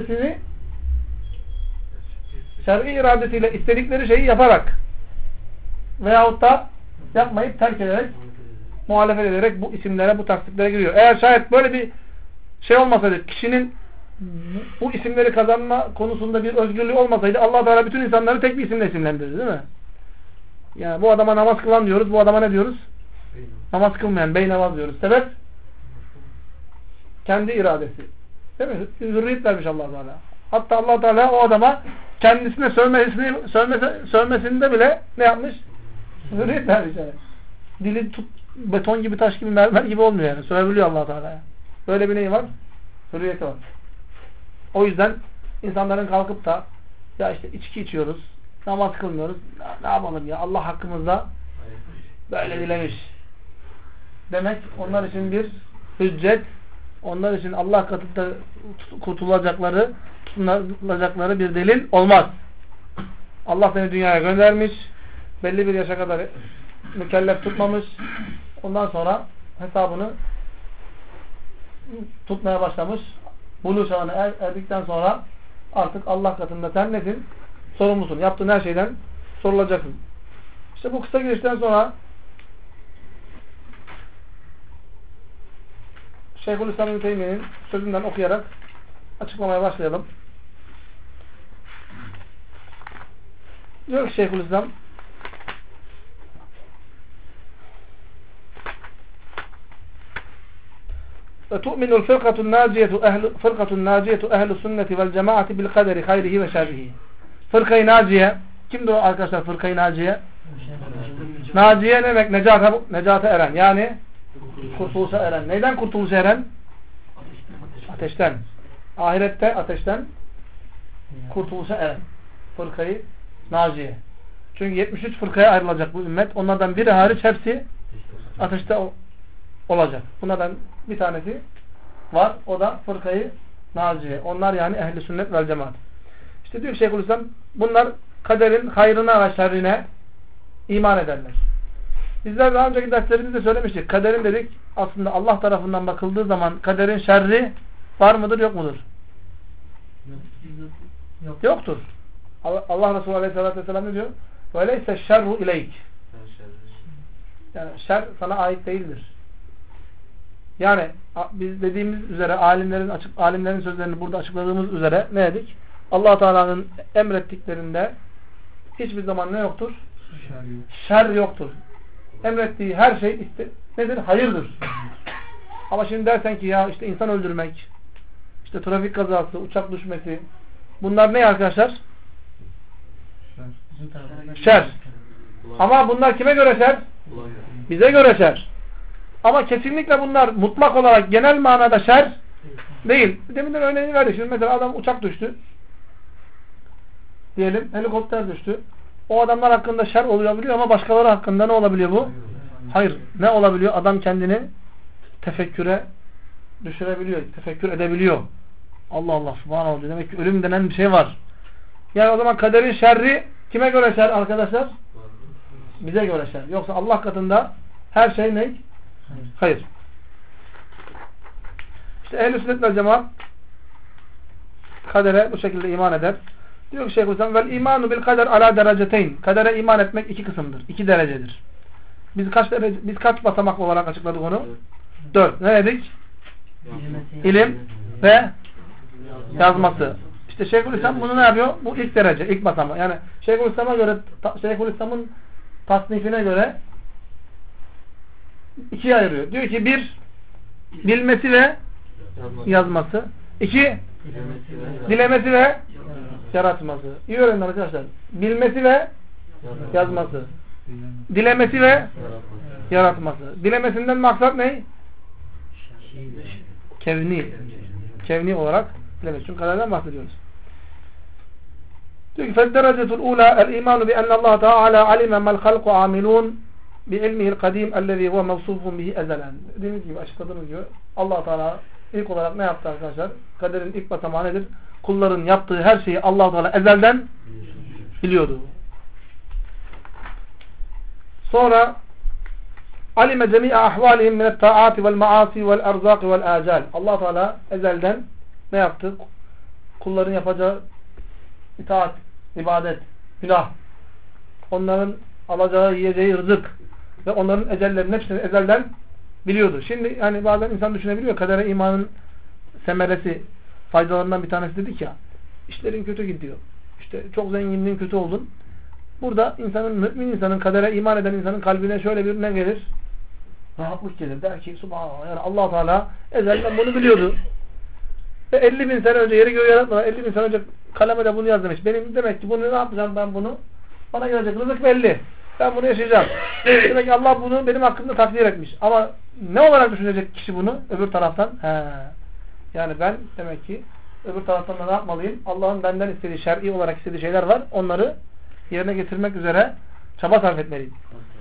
iradesiyle istedikleri şeyi yaparak veyahut da yapmayıp terk ederek, muhalefet ederek bu isimlere, bu taktiklere giriyor. Eğer şayet böyle bir şey olmasaydı, kişinin bu isimleri kazanma konusunda bir özgürlüğü olmasaydı Allah Teala bütün insanları tek bir isimle isimlendirirdi, değil mi? Yani bu adama namaz kılan diyoruz, bu adama ne diyoruz? Namaz kılmayan, beynamaz diyoruz. Sebep? Kendi iradesi. Değil mi? Hürriyet vermiş Allah Teala. Hatta Allah Teala o adama kendisine sövmesinde bile ne yapmış? Hürriyet vermiş yani. Dili beton gibi, taş gibi, mermer gibi olmuyor yani. Sövebiliyor Allah Teala'ya. Böyle bir neyi var? Hürriyeti var. O yüzden insanların kalkıp da ya işte içki içiyoruz, namaz kılmıyoruz. Ne yapalım ya? Allah hakkımızda böyle dilemiş demek onlar için bir hüccet, onlar için Allah katında kurtulacakları bir delil olmaz. Allah seni dünyaya göndermiş, belli bir yaşa kadar mükellef tutmamış, ondan sonra hesabını tutmaya başlamış. Buluğ çağına erdikten sonra artık Allah katında sen nesin? Sorumlusun. Yaptığın her şeyden sorulacaksın. İşte bu kısa girişten sonra Şeyhülislam İbn Teymiyye'nin sözünden okuyarak açıklamaya başlayalım. Diyor ki Şeyhülislam وَتُؤْمِنُ الْفِرْقَةُ النَّاجِيَةُ اَهْلُ السُنَّةِ وَالْجَمَاعَةِ بِالْقَدَرِ خَيْرِهِ وَشَرِّهِ. Fırkayı Naciye. Kimdir o arkadaşlar Fırkayı Naciye? Naciye ne demek? Necata eren. Yani kurtuluşa eren. Neyden kurtuluşa eren? Ateşten. Ahirette ateşten kurtuluşa eren. Fırkayı Naciye. Çünkü 73 fırkaya ayrılacak bu ümmet. Onlardan biri hariç hepsi ateşte olacak. Bunlardan bir tanesi var. O da fırkayı Naciye. Onlar yani ehli sünnet vel cemaat. İşte diyor Şeyhülislam bunlar kaderin hayrına ve şerrine iman ederler. Bizler daha önceki derslerimizde söylemiştik. Kaderin dedik aslında Allah tarafından bakıldığı zaman kaderin şerri var mıdır yok mudur? Yoktur. Allah Resulü Aleyhisselatü Vesselam ne diyor? وَلَيْسَ الشَّرُّ اِلَيْكِ Yani şer sana ait değildir. Yani biz dediğimiz üzere alimlerin sözlerini burada açıkladığımız üzere ne dedik? Allah Teala'nın emrettiklerinde hiçbir zaman ne yoktur? Şer yoktur. Emrettiği her şey nedir? Hayırdır. Ama şimdi dersen ki ya işte insan öldürmek, işte trafik kazası, uçak düşmesi, bunlar ne arkadaşlar? Şer. Ama bunlar kime göre şer? Bize göre şer. Ama kesinlikle bunlar mutlak olarak genel manada şer değil. Deminden örneğini verdik. Şimdi mesela adam uçak düştü. Diyelim helikopter düştü. O adamlar hakkında şer olabiliyor ama başkaları hakkında ne olabiliyor bu? Hayır. Ne olabiliyor? Adam kendini tefekküre düşürebiliyor. Tefekkür edebiliyor. Allah Allah subhanahu diyor. Demek ki ölüm denen bir şey var. Yani o zaman kaderin şerri kime göre şer arkadaşlar? Bize göre şer. Yoksa Allah katında her şey ne? Hayır. İşte ehl-i sünnet vel cemaat kadere bu şekilde iman eder. Diyor ki Şeyhülislam vel imanu bil kader ala dereceteyn. Kadere iman etmek iki kısımdır. 2 derecedir. Biz kaç basamak olarak açıkladık onu? 4. Ne dedik? İlim ve yazması. İşte Şeyhülislam bunu ne yapıyor? Bu ilk derece, ilk basamak. Yani Şeyhülislam'a göre Şeyhülislam'ın tasnifine göre 2'ye ayırıyor. Diyor ki 1 bilmesi ve yazması. 2 dilemesi ve yaratması. İyi öğrenin arkadaşlar. Bilmesi ve yazması. Dilemesi ve yaratması. Dilemesinden maksat ne? Kevni. Kevni olarak dilemesi. Çünkü kaderden bahsediyoruz. Diyor ki فَالدَّرَجَةُ الْعُولَى الْاِيمَانُ بِأَنَّ اللّٰهَ تَعَالَى عَلِمَ مَا الْخَلْقُ عَامِلُونَ بِعِلْمِهِ الْقَدِيمِ الَّذ۪ي هُوَ مَوْصُوفٌ بِهِ اَزَلًا. Dediğimiz gibi, açıkladığımız gibi Allah Teala ilk olarak ne yaptı arkadaşlar? Kaderin ilk basamağı nedir? Kulların yaptığı her şeyi Allah Teala ezelden biliyordu. Sonra alime cemi'a ahvalihim minet ta'ati vel maasi vel erzaki vel acal. Allah Teala ezelden ne yaptı? Kulların yapacağı itaat, ibadet, günah, onların alacağı, yiyeceği rızık ve onların ecellerinin hepsini ezelden biliyordu. Şimdi hani bazen insan düşünebiliyor, kadere imanın semeresi, faydalarından bir tanesi dedik ya, işlerin kötü gidiyor. İşte çok zenginliğin kötü oldun. Burada mümin insanın, kadere iman eden insanın kalbine şöyle bir ne gelir? Rahatlık gelir. Der ki subhanallah, yani Allah Teala ezelden bunu biliyordu. Ve 50 bin sene önce, yeri göğü yaratmadan 50 bin sene önce kaleme de bunu yaz demiş. Benim demek ki bunu ne yapacağım ben bunu? Bana gelecek rızık belli. Ben bunu yaşayacağım. Demek ki Allah bunu benim hakkımda takdir etmiş. Ama ne olarak düşünecek kişi bunu? Öbür taraftan. Yani ben demek ki öbür taraftan da ne yapmalıyım? Allah'ın benden istediği, şer'i olarak istediği şeyler var. Onları yerine getirmek üzere çaba sarf etmeliyim.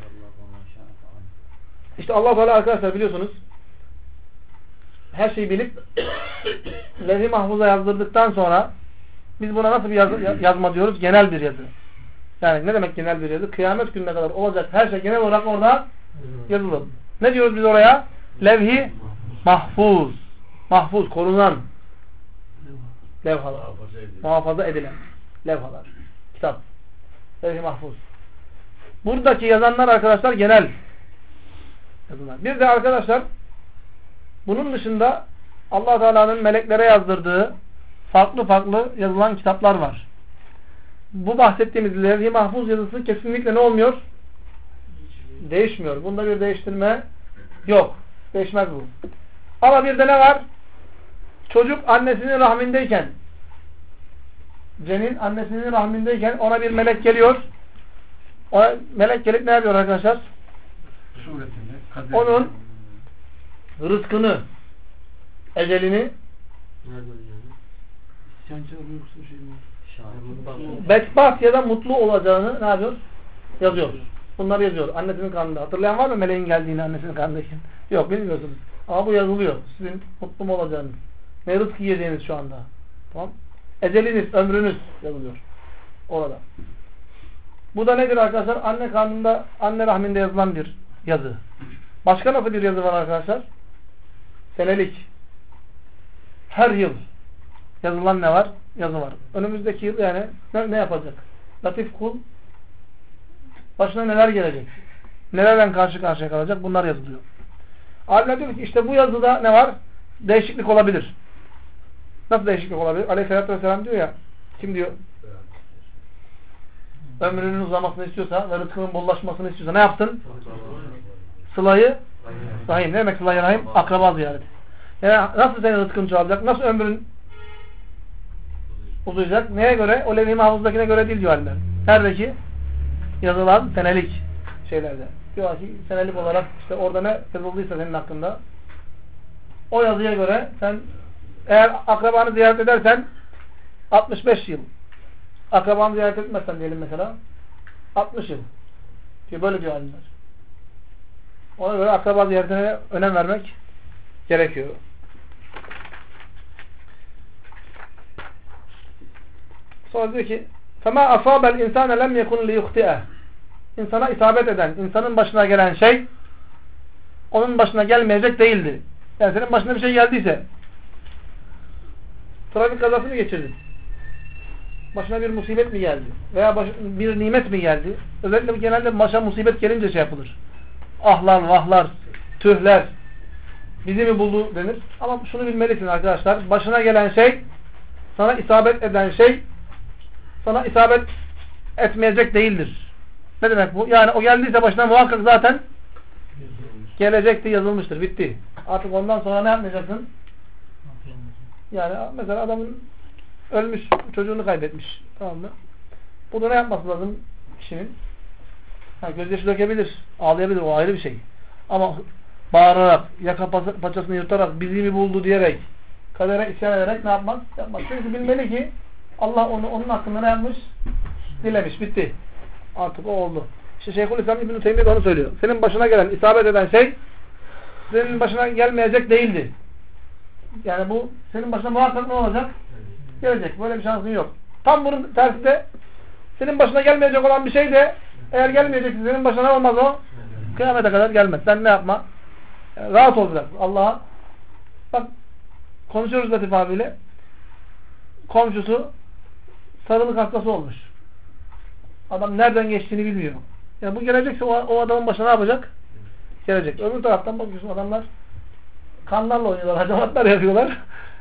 İşte Allah Teala arkadaşlar biliyorsunuz her şeyi bilip levh-i mahfuza yazdırdıktan sonra biz buna nasıl bir yazma diyoruz? Genel bir yazı. Yani ne demek genel bir yazı? Kıyamet gününe kadar olacak her şey genel olarak orada yazılı. Ne diyoruz biz oraya? Levh-i mahfuz. Mahfuz, korunan levhalar. Muhafaza edilen levhalar. Kitap. Levh-i mahfuz. Buradaki yazanlar arkadaşlar genel yazılar. Bir de arkadaşlar bunun dışında Allah Teala'nın meleklere yazdırdığı farklı farklı yazılan kitaplar var. bu bahsettiğimiz levh-i mahfuz yazısı kesinlikle ne olmuyor? Değişmiyor. Bunda bir değiştirme yok. Değişmez bu. Ama bir de ne var? Çocuk annesinin rahmindeyken, cenin annesinin rahmindeyken ona bir melek geliyor. O melek gelip ne yapıyor arkadaşlar? Onun rızkını, ecelini bedbaht ya da mutlu olacağını ne yapıyor? Yazıyor. Bunları yazıyor. Annesinin karnında. Hatırlayan var mı meleğin geldiğini annesinin karnındayken? Yok, bilmiyorsunuz. Ama bu yazılıyor. Sizin mutlu mu olacağınız, ne rızk yiyeceğiniz şu anda. Tamam? Eceliniz, ömrünüz yazılıyor. Orada. Bu da nedir arkadaşlar? Anne karnında, anne rahminde yazılan bir yazı. Başka nasıl bir yazı var arkadaşlar? Senelik. Her yıl yazılan ne var? Yazı var. Önümüzdeki yıl yani ne yapacak? Latif kul başına neler gelecek? Nelerden karşı karşıya kalacak? Bunlar yazılıyor. Alimler diyor ki işte bu yazıda ne var? Değişiklik olabilir. Nasıl değişiklik olabilir? Aleyhisselatü Vesselam diyor ya, kim diyor? Ömrünün uzamasını istiyorsa ve rızkının bollaşmasını istiyorsa ne yapsın? Sılayı rahim. Ne demek sılayı rahim? Akraba ziyareti. Yani nasıl senin rızkın çoğalacak? Nasıl ömrün uzayacak? Neye göre? O levh-i mahfuzdakine göre değil diyor alimler. Neredeki? Yazılan senelik şeylerde. Diyor ki senelik olarak işte orada ne yazıldıysa senin hakkında o yazıya göre sen eğer akrabanı ziyaret edersen 65 yıl. Akrabanı ziyaret etmezsen diyelim mesela 60 yıl. Ki böyle diyor alimler. Ona göre akraba ziyaretine önem vermek gerekiyor. Sonra diyor ki فَمَا أَصَابَ الْاِنْسَانَ لَمْ يَكُنْ لِيُخْتِئَ İnsana isabet eden, insanın başına gelen şey onun başına gelmeyecek değildi. Yani senin başına bir şey geldiyse trafik kazası mı geçirdin? Başına bir musibet mi geldi? Veya bir nimet mi geldi? Özellikle genelde başa musibet gelince şey yapılır. Ahlar, vahlar, tühler bizi mi buldu denir. Ama şunu bilmelisin arkadaşlar. Başına gelen şey, sana isabet eden şey sana isabet etmeyecek değildir. Ne demek bu? Yani o geldiyse başına muhakkak zaten gelecekti, yazılmıştır. Bitti. Artık ondan sonra ne yapmayacaksın? Yani mesela adamın ölmüş, çocuğunu kaybetmiş. Tamam mı? Burada ne yapması lazım kişinin? Gözyaşı dökebilir, ağlayabilir. O ayrı bir şey. Ama bağırarak, yaka paçasını yırtarak, bizi mi buldu diyerek, kadere isyan ederek ne yapmaz? Yapmaz. Çünkü bilmeli ki Allah onun hakkında ne yapmış? Dilemiş. Bitti. Artık o oldu. İşte Şeyhülislam İbn-i Teymiye de onu söylüyor. Senin başına gelen, isabet eden şey senin başına gelmeyecek değildi. Yani bu senin başına muhakkak ne olacak? Gelecek. Böyle bir şansın yok. Tam bunun tersi de senin başına gelmeyecek olan bir şey de eğer gelmeyecekse senin başına ne olmaz o? Kıyamete kadar gelmez. Sen ne yapma? Yani rahat olacaksın. Allah'a bak konuşuyoruz Latif abiyle. Komşusu sarılık hastası olmuş. Adam nereden geçtiğini bilmiyor. Yani bu gelecekse o adamın başına ne yapacak? Gelecek. Öbür taraftan bakıyorsun adamlar kanlarla oynuyorlar, hacamatlar yapıyorlar.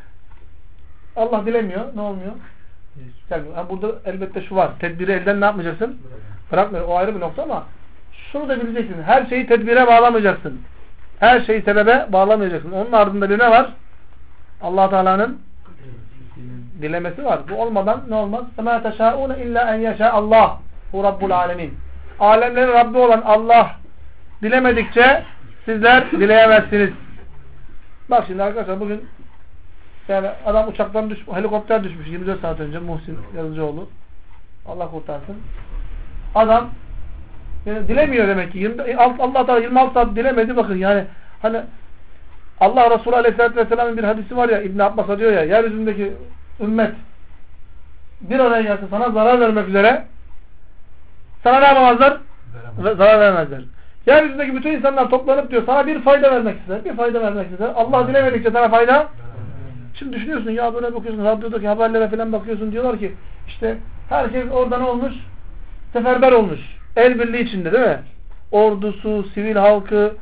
Allah dilemiyor. Ne olmuyor? Yani burada elbette şu var. Tedbiri elden ne yapmayacaksın? Bırakmıyor. O ayrı bir nokta ama şunu da bileceksin. Her şeyi tedbire bağlamayacaksın. Her şeyi sebebe bağlamayacaksın. Onun ardında bir ne var? Allah Teala'nın dilemesi var. Bu olmadan ne olmaz? فَمَا تَشَاءُونَ اِلَّا اَنْ يَشَاءَ اللّٰهُ هُ رَبُّ الْعَالَمِينَ Alemlerin Rabbi olan Allah dilemedikçe sizler dileyemezsiniz. Bak şimdi arkadaşlar bugün yani adam uçaktan düşmüş, helikopter düşmüş 24 saat önce Muhsin Yazıcıoğlu. Allah kurtarsın. Adam yani dilemiyor demek ki. Allah Teala 26 saat dilemedi bakın yani hani Allah Resulü Aleyhisselatü Vesselam'ın bir hadisi var ya İbn Abbas'a diyor ya yeryüzündeki ümmet bir araya gelse sana zarar vermek üzere sana ne yapamazlar? Zarar vermezler. Yeryüzündeki bütün insanlar toplanıp diyor sana bir fayda vermek ister. Bir fayda vermek ister. Allah dilemedikçe sana fayda. Şimdi düşünüyorsun ya böyle bakıyorsun radyodaki haberlere falan bakıyorsun diyorlar ki işte herkes orada ne olmuş? Seferber olmuş. El birliği içinde değil mi? Ordusu, sivil halkı,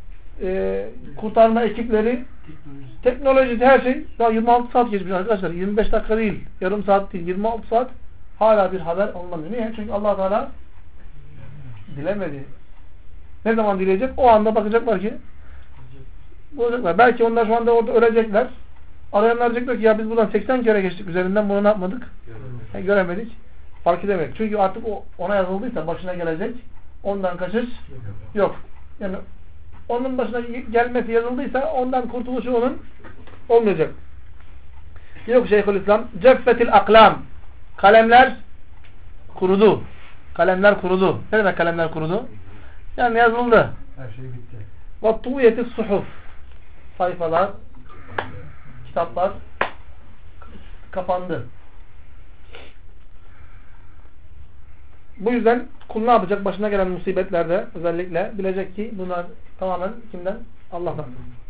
kurtarma ekipleri, teknolojisi her şey. Daha 26 saat geçmiş arkadaşlar. 25 dakika değil. Yarım saat değil. 26 saat hala bir haber alınamıyor. Niye? Çünkü Allah Teala dilemedi. Ne zaman dileyecek? O anda bakacaklar ki bulacaklar. Belki onlar şu anda orada ölecekler. Arayanlar diyecekler ki ya biz buradan 80 kere geçtik üzerinden, bunu ne yapmadık? Göremedik. Fark edemedik. Çünkü artık ona yazıldıysa başına gelecek. Ondan kaçış yok. Yani onun başına gelmesi yazıldıysa ondan kurtuluşu onun olmayacak. Yok Şeyhülislam. Ceffetil aklam. Kalemler kurudu. Kalemler kurudu. Ne demek kalemler kurudu? Yani yazıldı. Her şey bitti. Ve tuğyetis suhuf. Sayfalar, kitaplar kapandı. Bu yüzden kul ne yapacak? Başına gelen musibetlerde özellikle bilecek ki bunlar tamamen kimden? Allah'tan.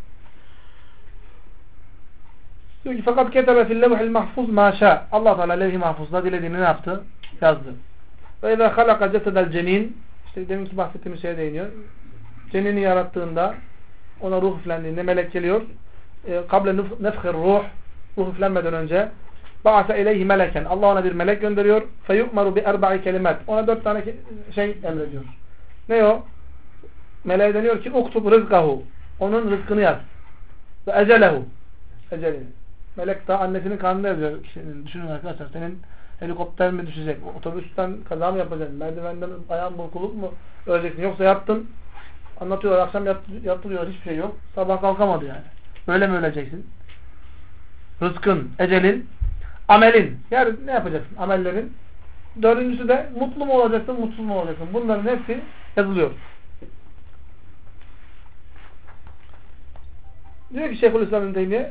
Diyor ki fakat ketebe fil levhil mahfuz ma şa. Allah Teala levh-i mahfuzda dilediğini ne yaptı? Yazdı. Ve izâ halaka cesedel cenin. İşte deminki bahsettiğimiz şeye değiniyor. Cenini yarattığında, ona ruh üflendiğinde melek geliyor. Kable nefhir ruh. Ruh üflenmeden önce ba'ase ileyhi meleken. Allah ona bir melek gönderiyor. Feyu'maru bi erba'i kelimet. Ona 4 tane şey emrediyor. Ne o? Meleğe deniyor ki uktub rızkahu. Onun rızkını yaz. Ve ecelehu. Ecelini. Melek daha annesinin karnında yazıyor. Düşünün arkadaşlar. Senin helikopter mi düşecek? Otobüsten kaza mı yapacaksın? Merdivenden ayağın burkuluk mu öleceksin? Yoksa yattın. Anlatıyorlar. Akşam yattırıyor. Hiçbir şey yok. Sabah kalkamadı yani. Böyle mi öleceksin? Rızkın, ecelin, amelin. Yani ne yapacaksın? Amellerin. Dördüncüsü de mutlu mu olacaksın, mutsuz mu olacaksın? Bunların hepsi yazılıyor. Diyor ki Şeyhülislam İbn Teymiye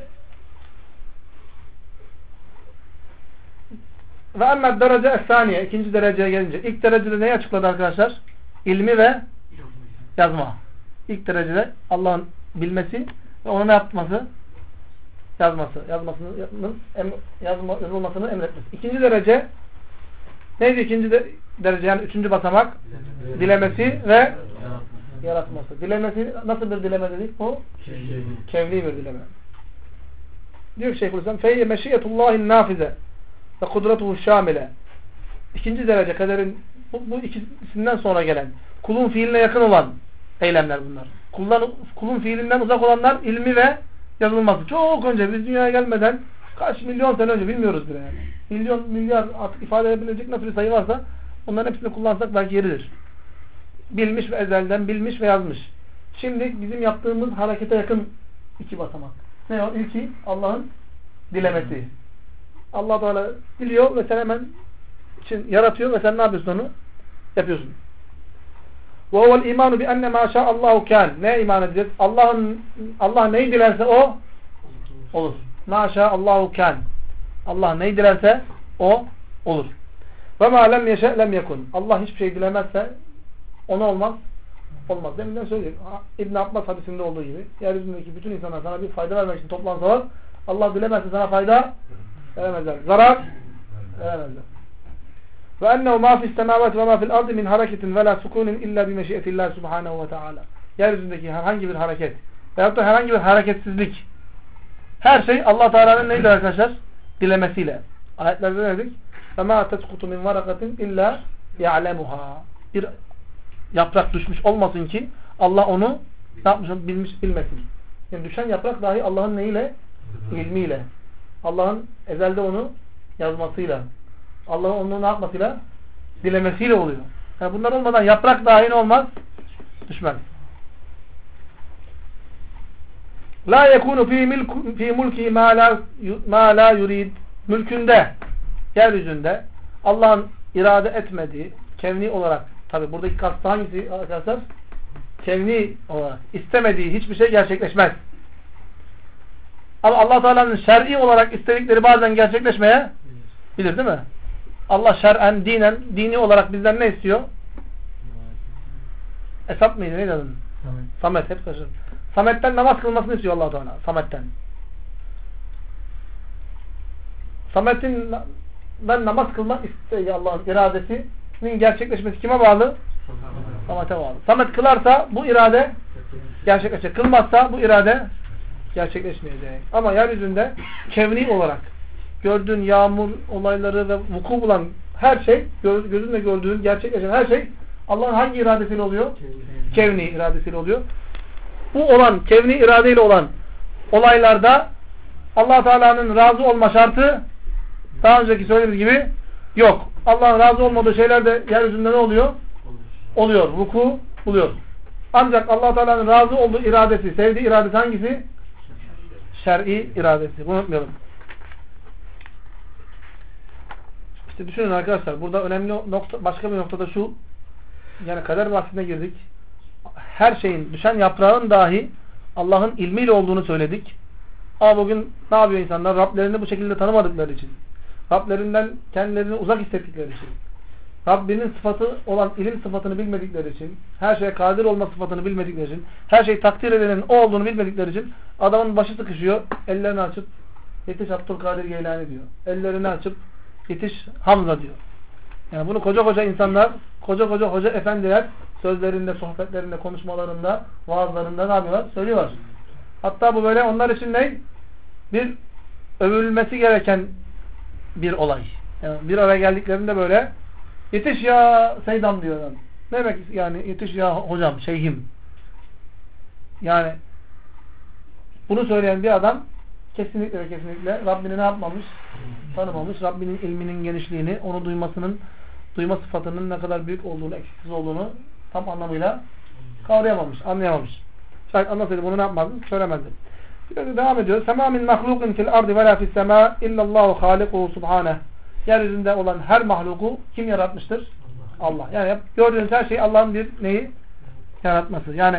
ve emmel derece es-saniye, ikinci dereceye gelince. İlk derecede neyi açıkladı arkadaşlar? İlmi ve yazma. İlk derecede Allah'ın bilmesi ve ona ne yapması? Yazılmasını emretmesi. İkinci derece neydi ikinci derece? Yani üçüncü basamak dilemesi ve yaratması. Dilemesi nasıl bir dileme dedik bu? Kevni bir dileme. Diyor ki Şeyhülislam feyye meşiyetullahin nafize ve kudretuhu şamile. İkinci derece kaderin bu ikisinden sonra gelen kulun fiiline yakın olan eylemler bunlar. Kulun fiilinden uzak olanlar ilmi ve yazılması. Çok önce biz dünyaya gelmeden kaç milyon sene önce bilmiyoruz bile yani. Milyon, milyar artık ifade edebilecek nasıl bir sayı varsa onların hepsini kullansak belki yeridir. Bilmiş ve ezelden bilmiş ve yazmış. Şimdi bizim yaptığımız harekete yakın iki basamak. Ne o? İlki Allah'ın dilemesi. Allah Teala diliyor ve sen hemen için yaratıyor ve sen ne yapıyorsun onu? Yapıyorsun. Ve huvel imanu bi enne ma şa'allahu kân. Ne iman edeceğiz? Allah neyi dilerse o olur. Ma şa'allahu kân. Allah neyi dilerse o olur. Ve ma lem yeşe lem yekun. Allah hiçbir şey dilemezse ona olmaz. Olmaz. Deminden söyleyeyim. İbn Abbas hadisinde olduğu gibi yeryüzündeki bütün insanlar sana bir fayda vermek için toplansalar Allah dilemezse sana fayda veremezler. Zarar veremezler. Ve ennehu ma fi's semavati ve ma fi'l ardı min hareketin ve la sukunin illa bi meşiyetillah subhanahu ve teala. Yeryüzündeki herhangi bir hareket veyahut da herhangi bir hareketsizlik, her şey Allah Teala'nın neydi arkadaşlar? Dilemesiyle. Ayetlerde ne dedik? Ve ma teskutu min varakatin illa ya'lemuha. Bir yaprak düşmüş olmasın ki Allah onu ne yapmış, bilmiş, bilmesin. Yani düşen yaprak dahi Allah'ın neyiyle? İlmiyle. Allah'ın ezelde onu yazmasıyla. Allah'ın onu ne yapmasıyla? Dilemesiyle oluyor. Yani bunlar olmadan yaprak dahi olmaz? Düşmez. La yekunu fi mulki ma la yurid. Mülkünde, yeryüzünde Allah'ın irade etmediği, kevni olarak, tabi buradaki kastı hangisi arkadaşlar? Kevni olarak istemediği hiçbir şey gerçekleşmez. Ama Allah Teala'nın şer'i olarak istedikleri bazen gerçekleşmeye bilir, değil mi? Allah şer'en, dinen, dini olarak bizden ne istiyor? Esat mıydı? Neydi adın? Samet. Hep karıştırdım. Samet'ten namaz kılmasını istiyor Allah Teala. Samet'ten. Samet'in namaz kılma isteği, Allah'ın iradesinin gerçekleşmesi kime bağlı? Samet'e bağlı. Samet kılarsa bu irade gerçekleşecek. Kılmazsa bu irade gerçekleşmeyecek. Ama yeryüzünde kevni olarak gördüğün yağmur olayları ve vuku bulan her şey, gözünle gördüğün, gerçekleşen her şey Allah'ın hangi iradesiyle oluyor? Kevni iradesiyle oluyor. Bu olan, kevni iradeyle olan olaylarda Allah Teala'nın razı olma şartı daha önceki söylediğimiz gibi yok. Allah'ın razı olmadığı şeyler de yeryüzünde ne oluyor? Oluyor. Vuku buluyor. Ancak Allah Teala'nın razı olduğu iradesi, sevdiği iradesi hangisi? Şer'i iradesi. Bunu unutmayalım. İşte düşünün arkadaşlar. Burada önemli nokta, başka bir noktada şu. Yani kader bahsine girdik. Her şeyin, düşen yaprağın dahi Allah'ın ilmiyle olduğunu söyledik. Ama bugün ne yapıyor insanlar? Rablerini bu şekilde tanımadıkları için. Rablerinden kendilerini uzak hissettikleri için. Rabbinin sıfatı olan ilim sıfatını bilmedikleri için, her şeye kadir olma sıfatını bilmedikleri için, her şeyi takdir edenin o olduğunu bilmedikleri için adamın başı sıkışıyor, ellerini açıp yetiş Abdülkadir Geylani diyor. Ellerini açıp yetiş Hamza diyor. Yani bunu koca koca insanlar, koca koca hoca efendiler sözlerinde, sohbetlerinde, konuşmalarında, vaazlarında ne yapıyorlar? Söylüyorlar. Hatta bu böyle onlar için ne? Bir övülmesi gereken bir olay. Yani bir araya geldiklerinde böyle yetiş ya Seydam diyor adam. Ne demek yani yetiş ya hocam, şeyhim. Yani bunu söyleyen bir adam kesinlikle ve kesinlikle Rabbini ne yapmamış? Tanımamış. Rabbinin ilminin genişliğini, onu duyma sıfatının ne kadar büyük olduğunu, eksiksiz olduğunu tam anlamıyla kavrayamamış, anlayamamış. Şayet anlasaydı bunu ne yapmazdı? Söylemezdi. Şimdi devam ediyor. Sema min mahlukin fil ardi ve la fis sema illallahu halikuhu subhaneh. Yeryüzünde olan her mahluku kim yaratmıştır? Allah. Yani gördüğünüz her şey Allah'ın bir neyi? Yaratması. Yani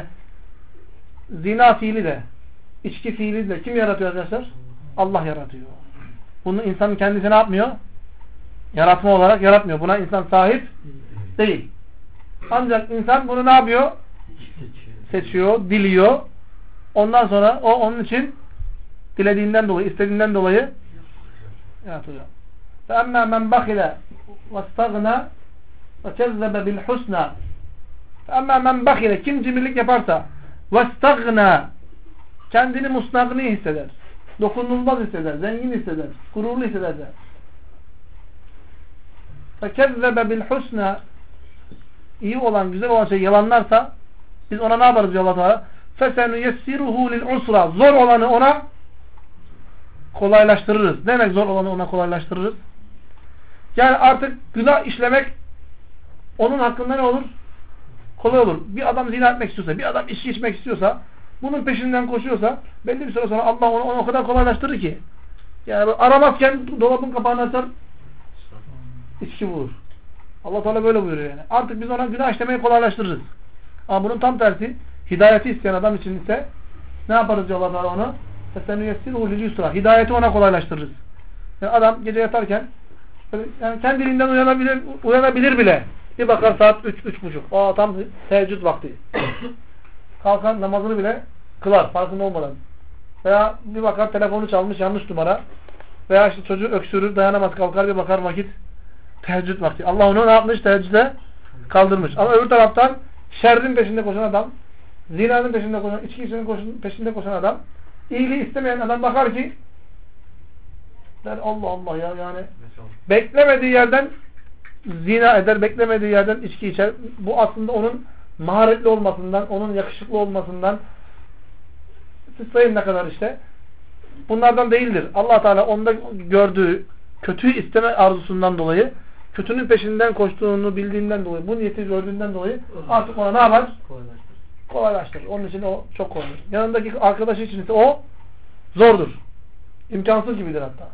zina fiili de, içki fiili de kim yaratıyor arkadaşlar? Allah yaratıyor. Bunu insanın kendisi ne yapmıyor? Yaratma olarak yaratmıyor. Buna insan sahip değil. Ancak insan bunu ne yapıyor? Seçiyor, diliyor. Ondan sonra o onun için dilediğinden dolayı, istediğinden dolayı yaratıyor. فَاَمَّا مَنْ بَخِلَ وَاسْتَغْنَى وَكَذَّبَ بِالْحُسْنَى فَاَمَّا مَنْ بَخِلَ kim cimrilik yaparsa وَاسْتَغْنَى kendini musnagni hisseder, dokunulmaz hisseder, zengin hisseder, gururlu hisseder. فَكَذَّبَ بِالْحُسْنَى iyi olan, güzel olan şey yalanlarsa biz ona ne yaparız diyor Allah Teala? فَسَنُيَسِّرُهُ لِلْعُسْرَى zor olanı ona kolaylaştırırız. Ne demek zor olanı ona kolaylaştırırız? Yani artık günah işlemek onun hakkında ne olur? Kolay olur. Bir adam zina etmek istiyorsa, bir adam içki içmek istiyorsa, bunun peşinden koşuyorsa belli bir süre sonra Allah onu o kadar kolaylaştırır ki. Yani aramazken dolabın kapağını açar, içki bulur. Allah Teala böyle buyuruyor yani. Artık biz ona günah işlemeyi kolaylaştırırız. Ama bunun tam tersi, hidayeti isteyen adam için ise ne yaparız diyor Allah Teala onu? فَسَنُيَسِّرُهُ لِلْيُسْرَى hidayeti ona kolaylaştırırız. Yani adam gece yatarken yani kendiliğinden uyanabilir bile. Bir bakar saat 3-3.30. Tam teheccüd vakti. Kalkan namazını bile kılar farkında olmadan. Veya bir bakar telefonu çalmış yanlış numara. Veya işte çocuğu öksürür dayanamaz kalkar bir bakar vakit teheccüd vakti. Allah onu ne yapmış? Teheccüde kaldırmış. Ama öbür taraftan şerrin peşinde koşan adam, zinanın peşinde koşan, içki peşinde koşan adam, iyiliği istemeyen adam bakar ki der Allah Allah ya yani beklemediği yerden zina eder, beklemediği yerden içki içer. Bu aslında onun maharetli olmasından, onun yakışıklı olmasından siz sayın ne kadar işte bunlardan değildir. Allah Teala onda gördüğü kötüyü isteme arzusundan dolayı, kötünün peşinden koştuğunu bildiğinden dolayı, bu niyeti gördüğünden dolayı artık ona ne yapar? Kolaylaştırır. Onun için o çok kolaydır. Yanındaki arkadaşı için ise o zordur. İmkansız gibidir hatta.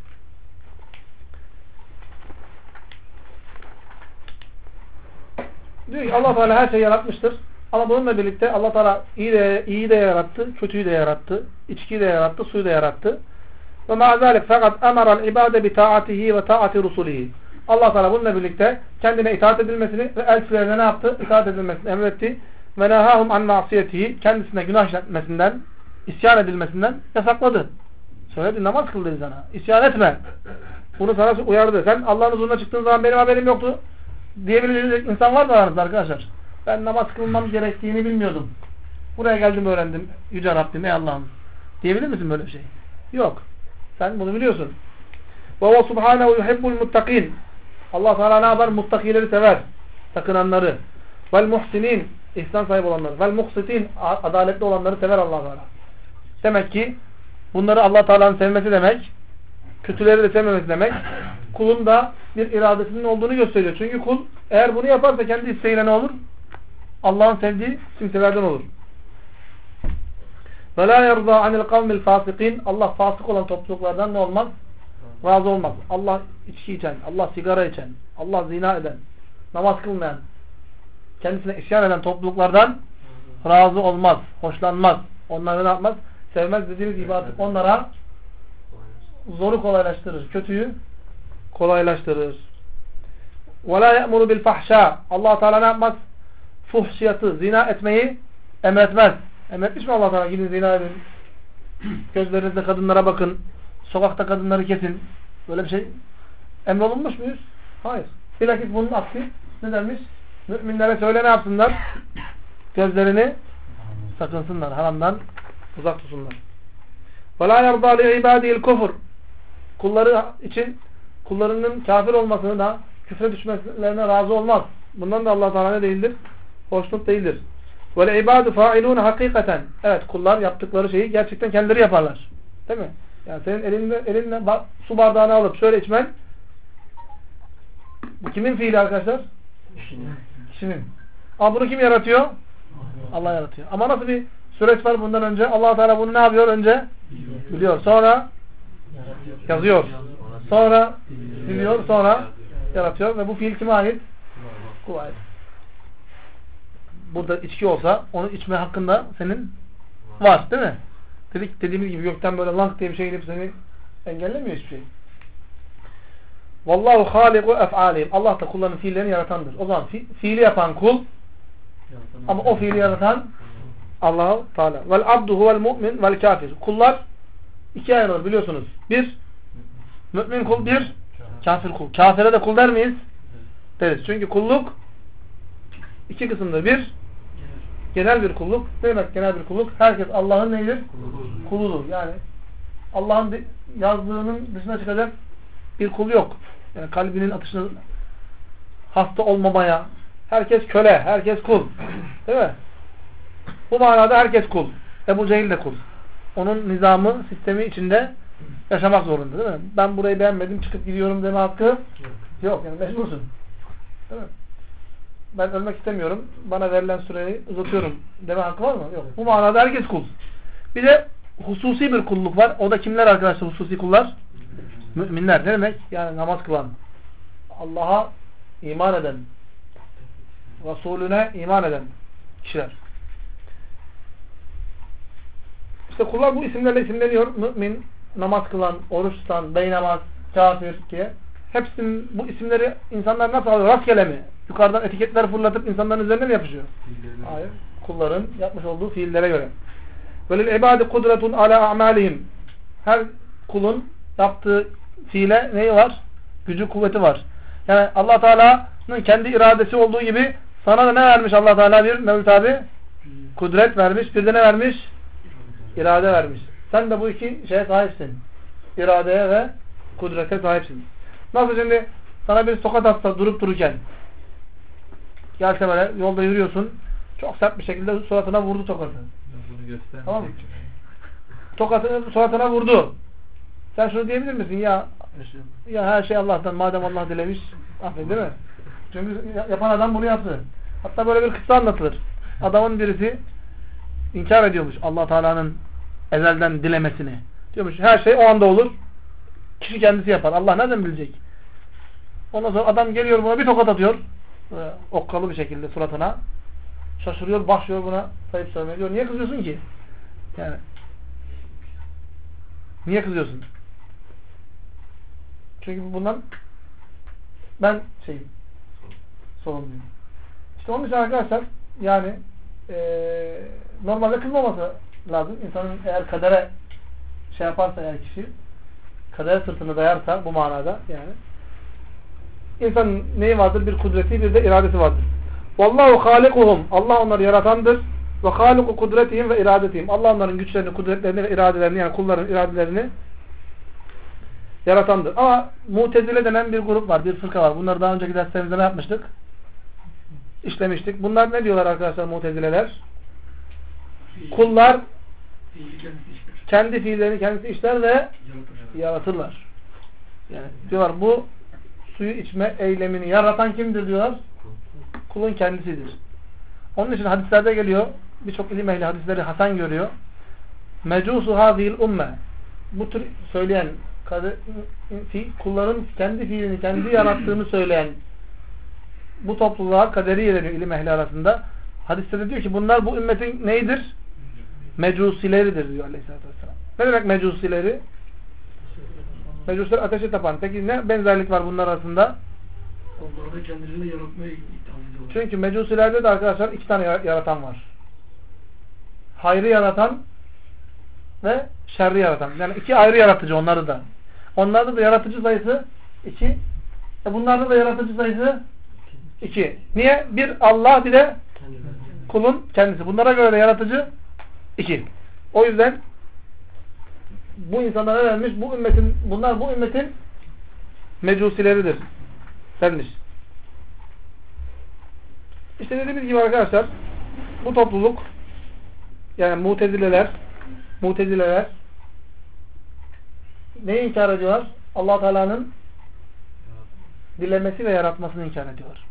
Diyor ki Allah Teala her şeyi yaratmıştır. Ama bununla birlikte Allah Teala iyi de yarattı, kötüyü de yarattı, içkiyi de yarattı, suyu da yarattı. Ve ma'azalik fakat emara'l ibade bi ta'atihi ve ta'ati rusulihi. Allah Teala bununla birlikte kendine itaat edilmesini ve elçilerine ne yaptı? İtaat edilmesini emretti. Ve nehahum an ma'siyetihi. Kendisine günah işletmesinden, isyan edilmesinden yasakladı. Söyledi, namaz kıl dedi sana. İsyan etme. Bunu sana uyardı. Sen Allah'ın huzuruna çıktığın zaman benim haberim yoktu diyebilecek insan var mı aranızda arkadaşlar? Ben namaz kılmam gerektiğini bilmiyordum. Buraya geldim öğrendim. Yüce Rabbim ey Allah'ım. Diyebilir misin böyle bir şey? Yok. Sen bunu biliyorsun. وَهُوَ سُبْحَانَهُ يُحِبُّ الْمُتَّقِينَ Allah Teala ne yapar? Muttakileri sever. Sakınanları. Vel muhsinin, ihsan sahibi olanları. Vel muhsitin, adaletli olanları sever Allah Teala. Demek ki bunları Allah Teala'nın sevmesi demek, kötüleri de sevmemesi demek, kulun da bir iradesinin olduğunu gösteriyor. Çünkü kul eğer bunu yaparsa kendi isteğiyle ne olur? Allah'ın sevdiği kimselerden olur. Ve la yerza anil kavmil fasikin. Allah fasık olan topluluklardan ne olmaz? Razı olmaz. Allah içki içen, Allah sigara içen, Allah zina eden, namaz kılmayan, kendisine isyan eden topluluklardan razı olmaz, hoşlanmaz. Onları ne yapmaz? Sevmez dediğimiz gibi artık onlara zoru kolaylaştırır, kötüyü kolaylaştırır. وَلَا يَأْمُرُ بِالْفَحْشَى Allah Teala ne yapmaz? Fuhşiyatı, zina etmeyi emretmez. Emretmiş mi Allah Teala? Gidin zina edin. Gözlerinizde kadınlara bakın. Sokakta kadınları kesin. Böyle bir şey emrolunmuş muyuz? Hayır. Bilakis bunun aksi ne demiş? Müminlere söyle ne yapsınlar? Gözlerini sakınsınlar. Haramdan uzak tutsunlar. وَلَا يَرْضَى لِعِبَادِهِ الْكُفُرِ Kulları için kullarının kafir olmasını da küfre düşmelerine razı olmaz. Bundan da Allah Teala ne değildir? Hoşnut değildir. وَالْعِبَادُ فَاعِلُونَ hakikaten. Evet, kullar yaptıkları şeyi gerçekten kendileri yaparlar. Değil mi? Yani senin elinle su bardağını alıp şöyle içmen, bu kimin fiili arkadaşlar? Kişinin. Ama bunu kim yaratıyor? Allah yaratıyor. Ama nasıl bir süreç var bundan önce? Allah Teala bunu ne yapıyor önce? Biliyor. Sonra yazıyor. Sonra biliyor. Sonra yaratıyor. Ve bu fiil kime ait? Kula ait. Burada içki olsa onu içme hakkında senin var. Değil mi? Dediğimiz gibi gökten böyle lank diye bir şey gelip seni engellemiyor hiçbir şey. Vallahu haliku ef'alihim. Allah da kulların fiillerini yaratandır. O zaman fiili yapan kul ama o fiili yaratan Allah Teala. Vel abdu huvel mu'min vel kafir. Kullar ikiye ayrılır biliyorsunuz. Bir mümin kul, bir kafir kul. Kafire de kul der miyiz? Deriz. Çünkü kulluk iki kısımdır. Bir genel bir kulluk. Ne demek genel bir kulluk? Herkes Allah'ın neyidir? Kuludur. Yani Allah'ın yazdığının dışına çıkacak bir kul yok. Yani kalbinin atışına hasta olmamaya. Herkes köle, herkes kul. Değil mi? Bu manada herkes kul. Ebu Cehil de kul. Onun nizamı, sistemi içinde yaşamak zorunda. Değil mi? Ben burayı beğenmedim, çıkıp gidiyorum deme hakkı yok. Yani mecbursun. Değil mi? Ben ölmek istemiyorum. Bana verilen süreyi uzatıyorum deme hakkı var mı? Yok. Bu manada herkes kul. Bir de hususi bir kulluk var. O da kimler arkadaşlar hususi kullar? Müminler. Ne demek? Yani namaz kılan, Allah'a iman eden, Resulüne iman eden kişiler. İşte kullar bu isimlerle isimleniyor. Mümin, namaz kılan, oruç tutan, beynamaz, kafir diye. Hepsinin bu isimleri insanlar nasıl alıyor? Rastgele mi? Yukarıdan etiketler fırlatıp insanların üzerine mi yapışıyor? Hayır. Kulların yapmış olduğu fiillere göre. Velil ibadi kudretun ala a'malihim. Her kulun yaptığı fiile neyi var? Gücü, kuvveti var. Yani Allah Teala'nın kendi iradesi olduğu gibi sana da ne vermiş Allah Teala bir Mevlüt abi? Kudret vermiş. Bir de ne vermiş? İrade vermiş. Sen de bu iki şeye sahipsin. İradeye ve kudrete sahipsin. Nasıl şimdi sana bir tokat atsa durup dururken gelse böyle yolda yürüyorsun çok sert bir şekilde suratına vurdu tokatı. Tamam mı? Tokatını suratına vurdu. Sen şunu diyebilir misin? Ya her şey Allah'tan. Madem Allah dilemiş. Aferin değil mi? Çünkü yapan adam bunu yaptı. Hatta böyle bir kıssa anlatılır. Adamın birisi inkar ediyormuş Allah Teala'nın ezelden dilemesini. Diyormuş her şey o anda olur. Kişi kendisi yapar. Allah nereden bilecek? Ondan sonra adam geliyor buna bir tokat atıyor. Okkalı bir şekilde suratına. Şaşırıyor, başlıyor buna sayıp söylemeye. Diyor niye kızıyorsun ki? Yani niye kızıyorsun? Çünkü bundan ben sorumluyum. İşte onun için arkadaşlar yani normalde kızmaması lazım. İnsanın eğer kadere şey yaparsa eğer kişi kadere sırtını dayarsa bu manada yani insanın neyi vardır? Bir kudreti bir de iradesi vardır. Vallahu halikuhum. Allah onları yaratandır. Ve haliku kudretihim ve iradetihim. Allah onların güçlerini, kudretlerini ve iradelerini yani kulların iradelerini yaratandır. Ama Mutezile denen bir grup var, bir fırka var. Bunları daha önceki derslerimizde ne yapmıştık? İşlemiştik. Bunlar ne diyorlar arkadaşlar Mutezileler? Kullar kendi fiillerini kendisi işler ve yaratırlar. Yani diyorlar bu suyu içme eylemini yaratan kimdir diyorlar? Kulun kendisidir. Onun için hadislerde geliyor. Birçok ilim ehli hadisleri hasen görüyor. Mecusu hazihil umme. Bu tür söyleyen kulların kendi fiilini kendi yarattığını söyleyen bu topluluğa kaderi deniyor ilim ehli arasında. Hadiste de diyor ki bunlar bu ümmetin neyidir? Mecusileridir diyor Aleyhisselatü Vesselam. Ne demek mecusileri? Mecusiler ateşe tapan. Peki ne benzerlik var bunlar arasında? Onlar da kendilerini yaratmaya itham ediyorlar. Çünkü mecusilerde de arkadaşlar iki tane yaratan var. Hayrı yaratan ve şerri yaratan. Yani iki ayrı yaratıcı onları da. Onlarda da yaratıcı sayısı 2. Bunlarda da yaratıcı sayısı 2. Niye? Bir Allah, bir de kulun kendisi. Bunlara göre de yaratıcı 2. O yüzden bu insanlara ne denmiş? Bunlar bu ümmetin mecusileridir denmiş. İşte dediğimiz gibi arkadaşlar bu topluluk yani Mutezileler neyi inkar ediyorlar? Allah Teala'nın dilemesi ve yaratmasını inkar ediyorlar.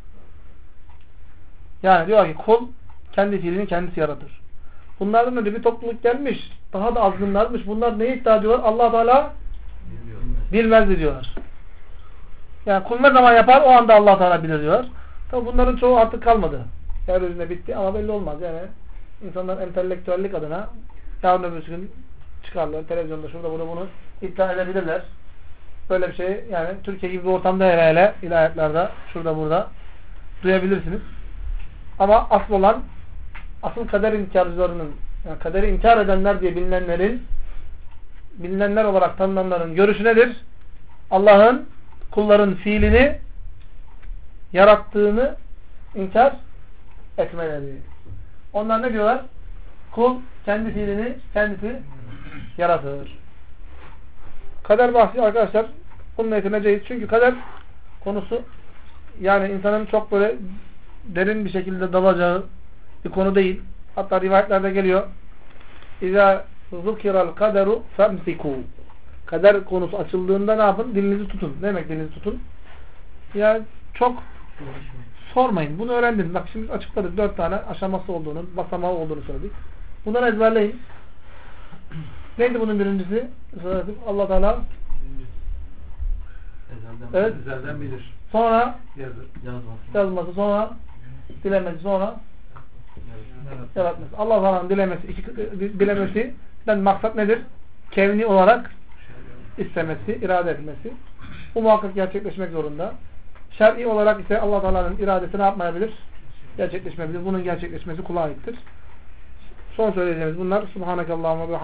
Yani diyor ki kul kendi fiilini kendisi yaratır. Bunlardan önce bir topluluk gelmiş, daha da azgınlarmış. Bunlar neyi iddia ediyorlar? Allah Teala bilmez diyorlar. Yani kul ne zaman yapar o anda Allah Teala bilir diyorlar. Tabi bunların çoğu artık kalmadı. Yeryüzünde bitti ama belli olmaz. Yani insanlar entelektüellik adına yarın öbür gün çıkarlar. Televizyonda şurada bunu iddia edebilirler. Böyle bir şey yani Türkiye gibi bir ortamda hele ilahiyatlarda şurada burada duyabilirsiniz. Ama asıl kader inkarcılarının yani kaderi inkar edenler diye bilinenler olarak tanınanların görüşü nedir? Allah'ın kulların fiilini yarattığını inkar etmeleri. Onlar ne diyorlar? Kul kendi fiilini kendisi yaratır. Kader bahsi arkadaşlar bununla yetineceğiz. Çünkü kader konusu yani insanın çok böyle derin bir şekilde dalacağı bir konu değil. Hatta rivayetlerde geliyor. İzâ zukiral kaderu femsikû. Kader konusu açıldığında ne yapın? Dilinizi tutun. Ne demek dilinizi tutun? Ya çok sormayın. Bunu öğrendin. Bak şimdi açıkladık. 4 tane aşaması olduğunu, basamağı olduğunu söyledik. Bunları ezberleyin. Neydi bunun birincisi? Allah Teala evet. Ezelden bilir. Sonra Yazması. sonra dilemesi, sonra yaratması. Allah Teala'nın dilemesinden maksat nedir? Kevni olarak istemesi, irade etmesi. Bu muhakkak gerçekleşmek zorunda. Şer'i olarak ise Allah Teala'nın iradesi ne yapmayabilir? Gerçekleşmeyebilir. Bunun gerçekleşmesi kula aittir. Son söyleyeceğimiz bunlar. Subhanakallahumma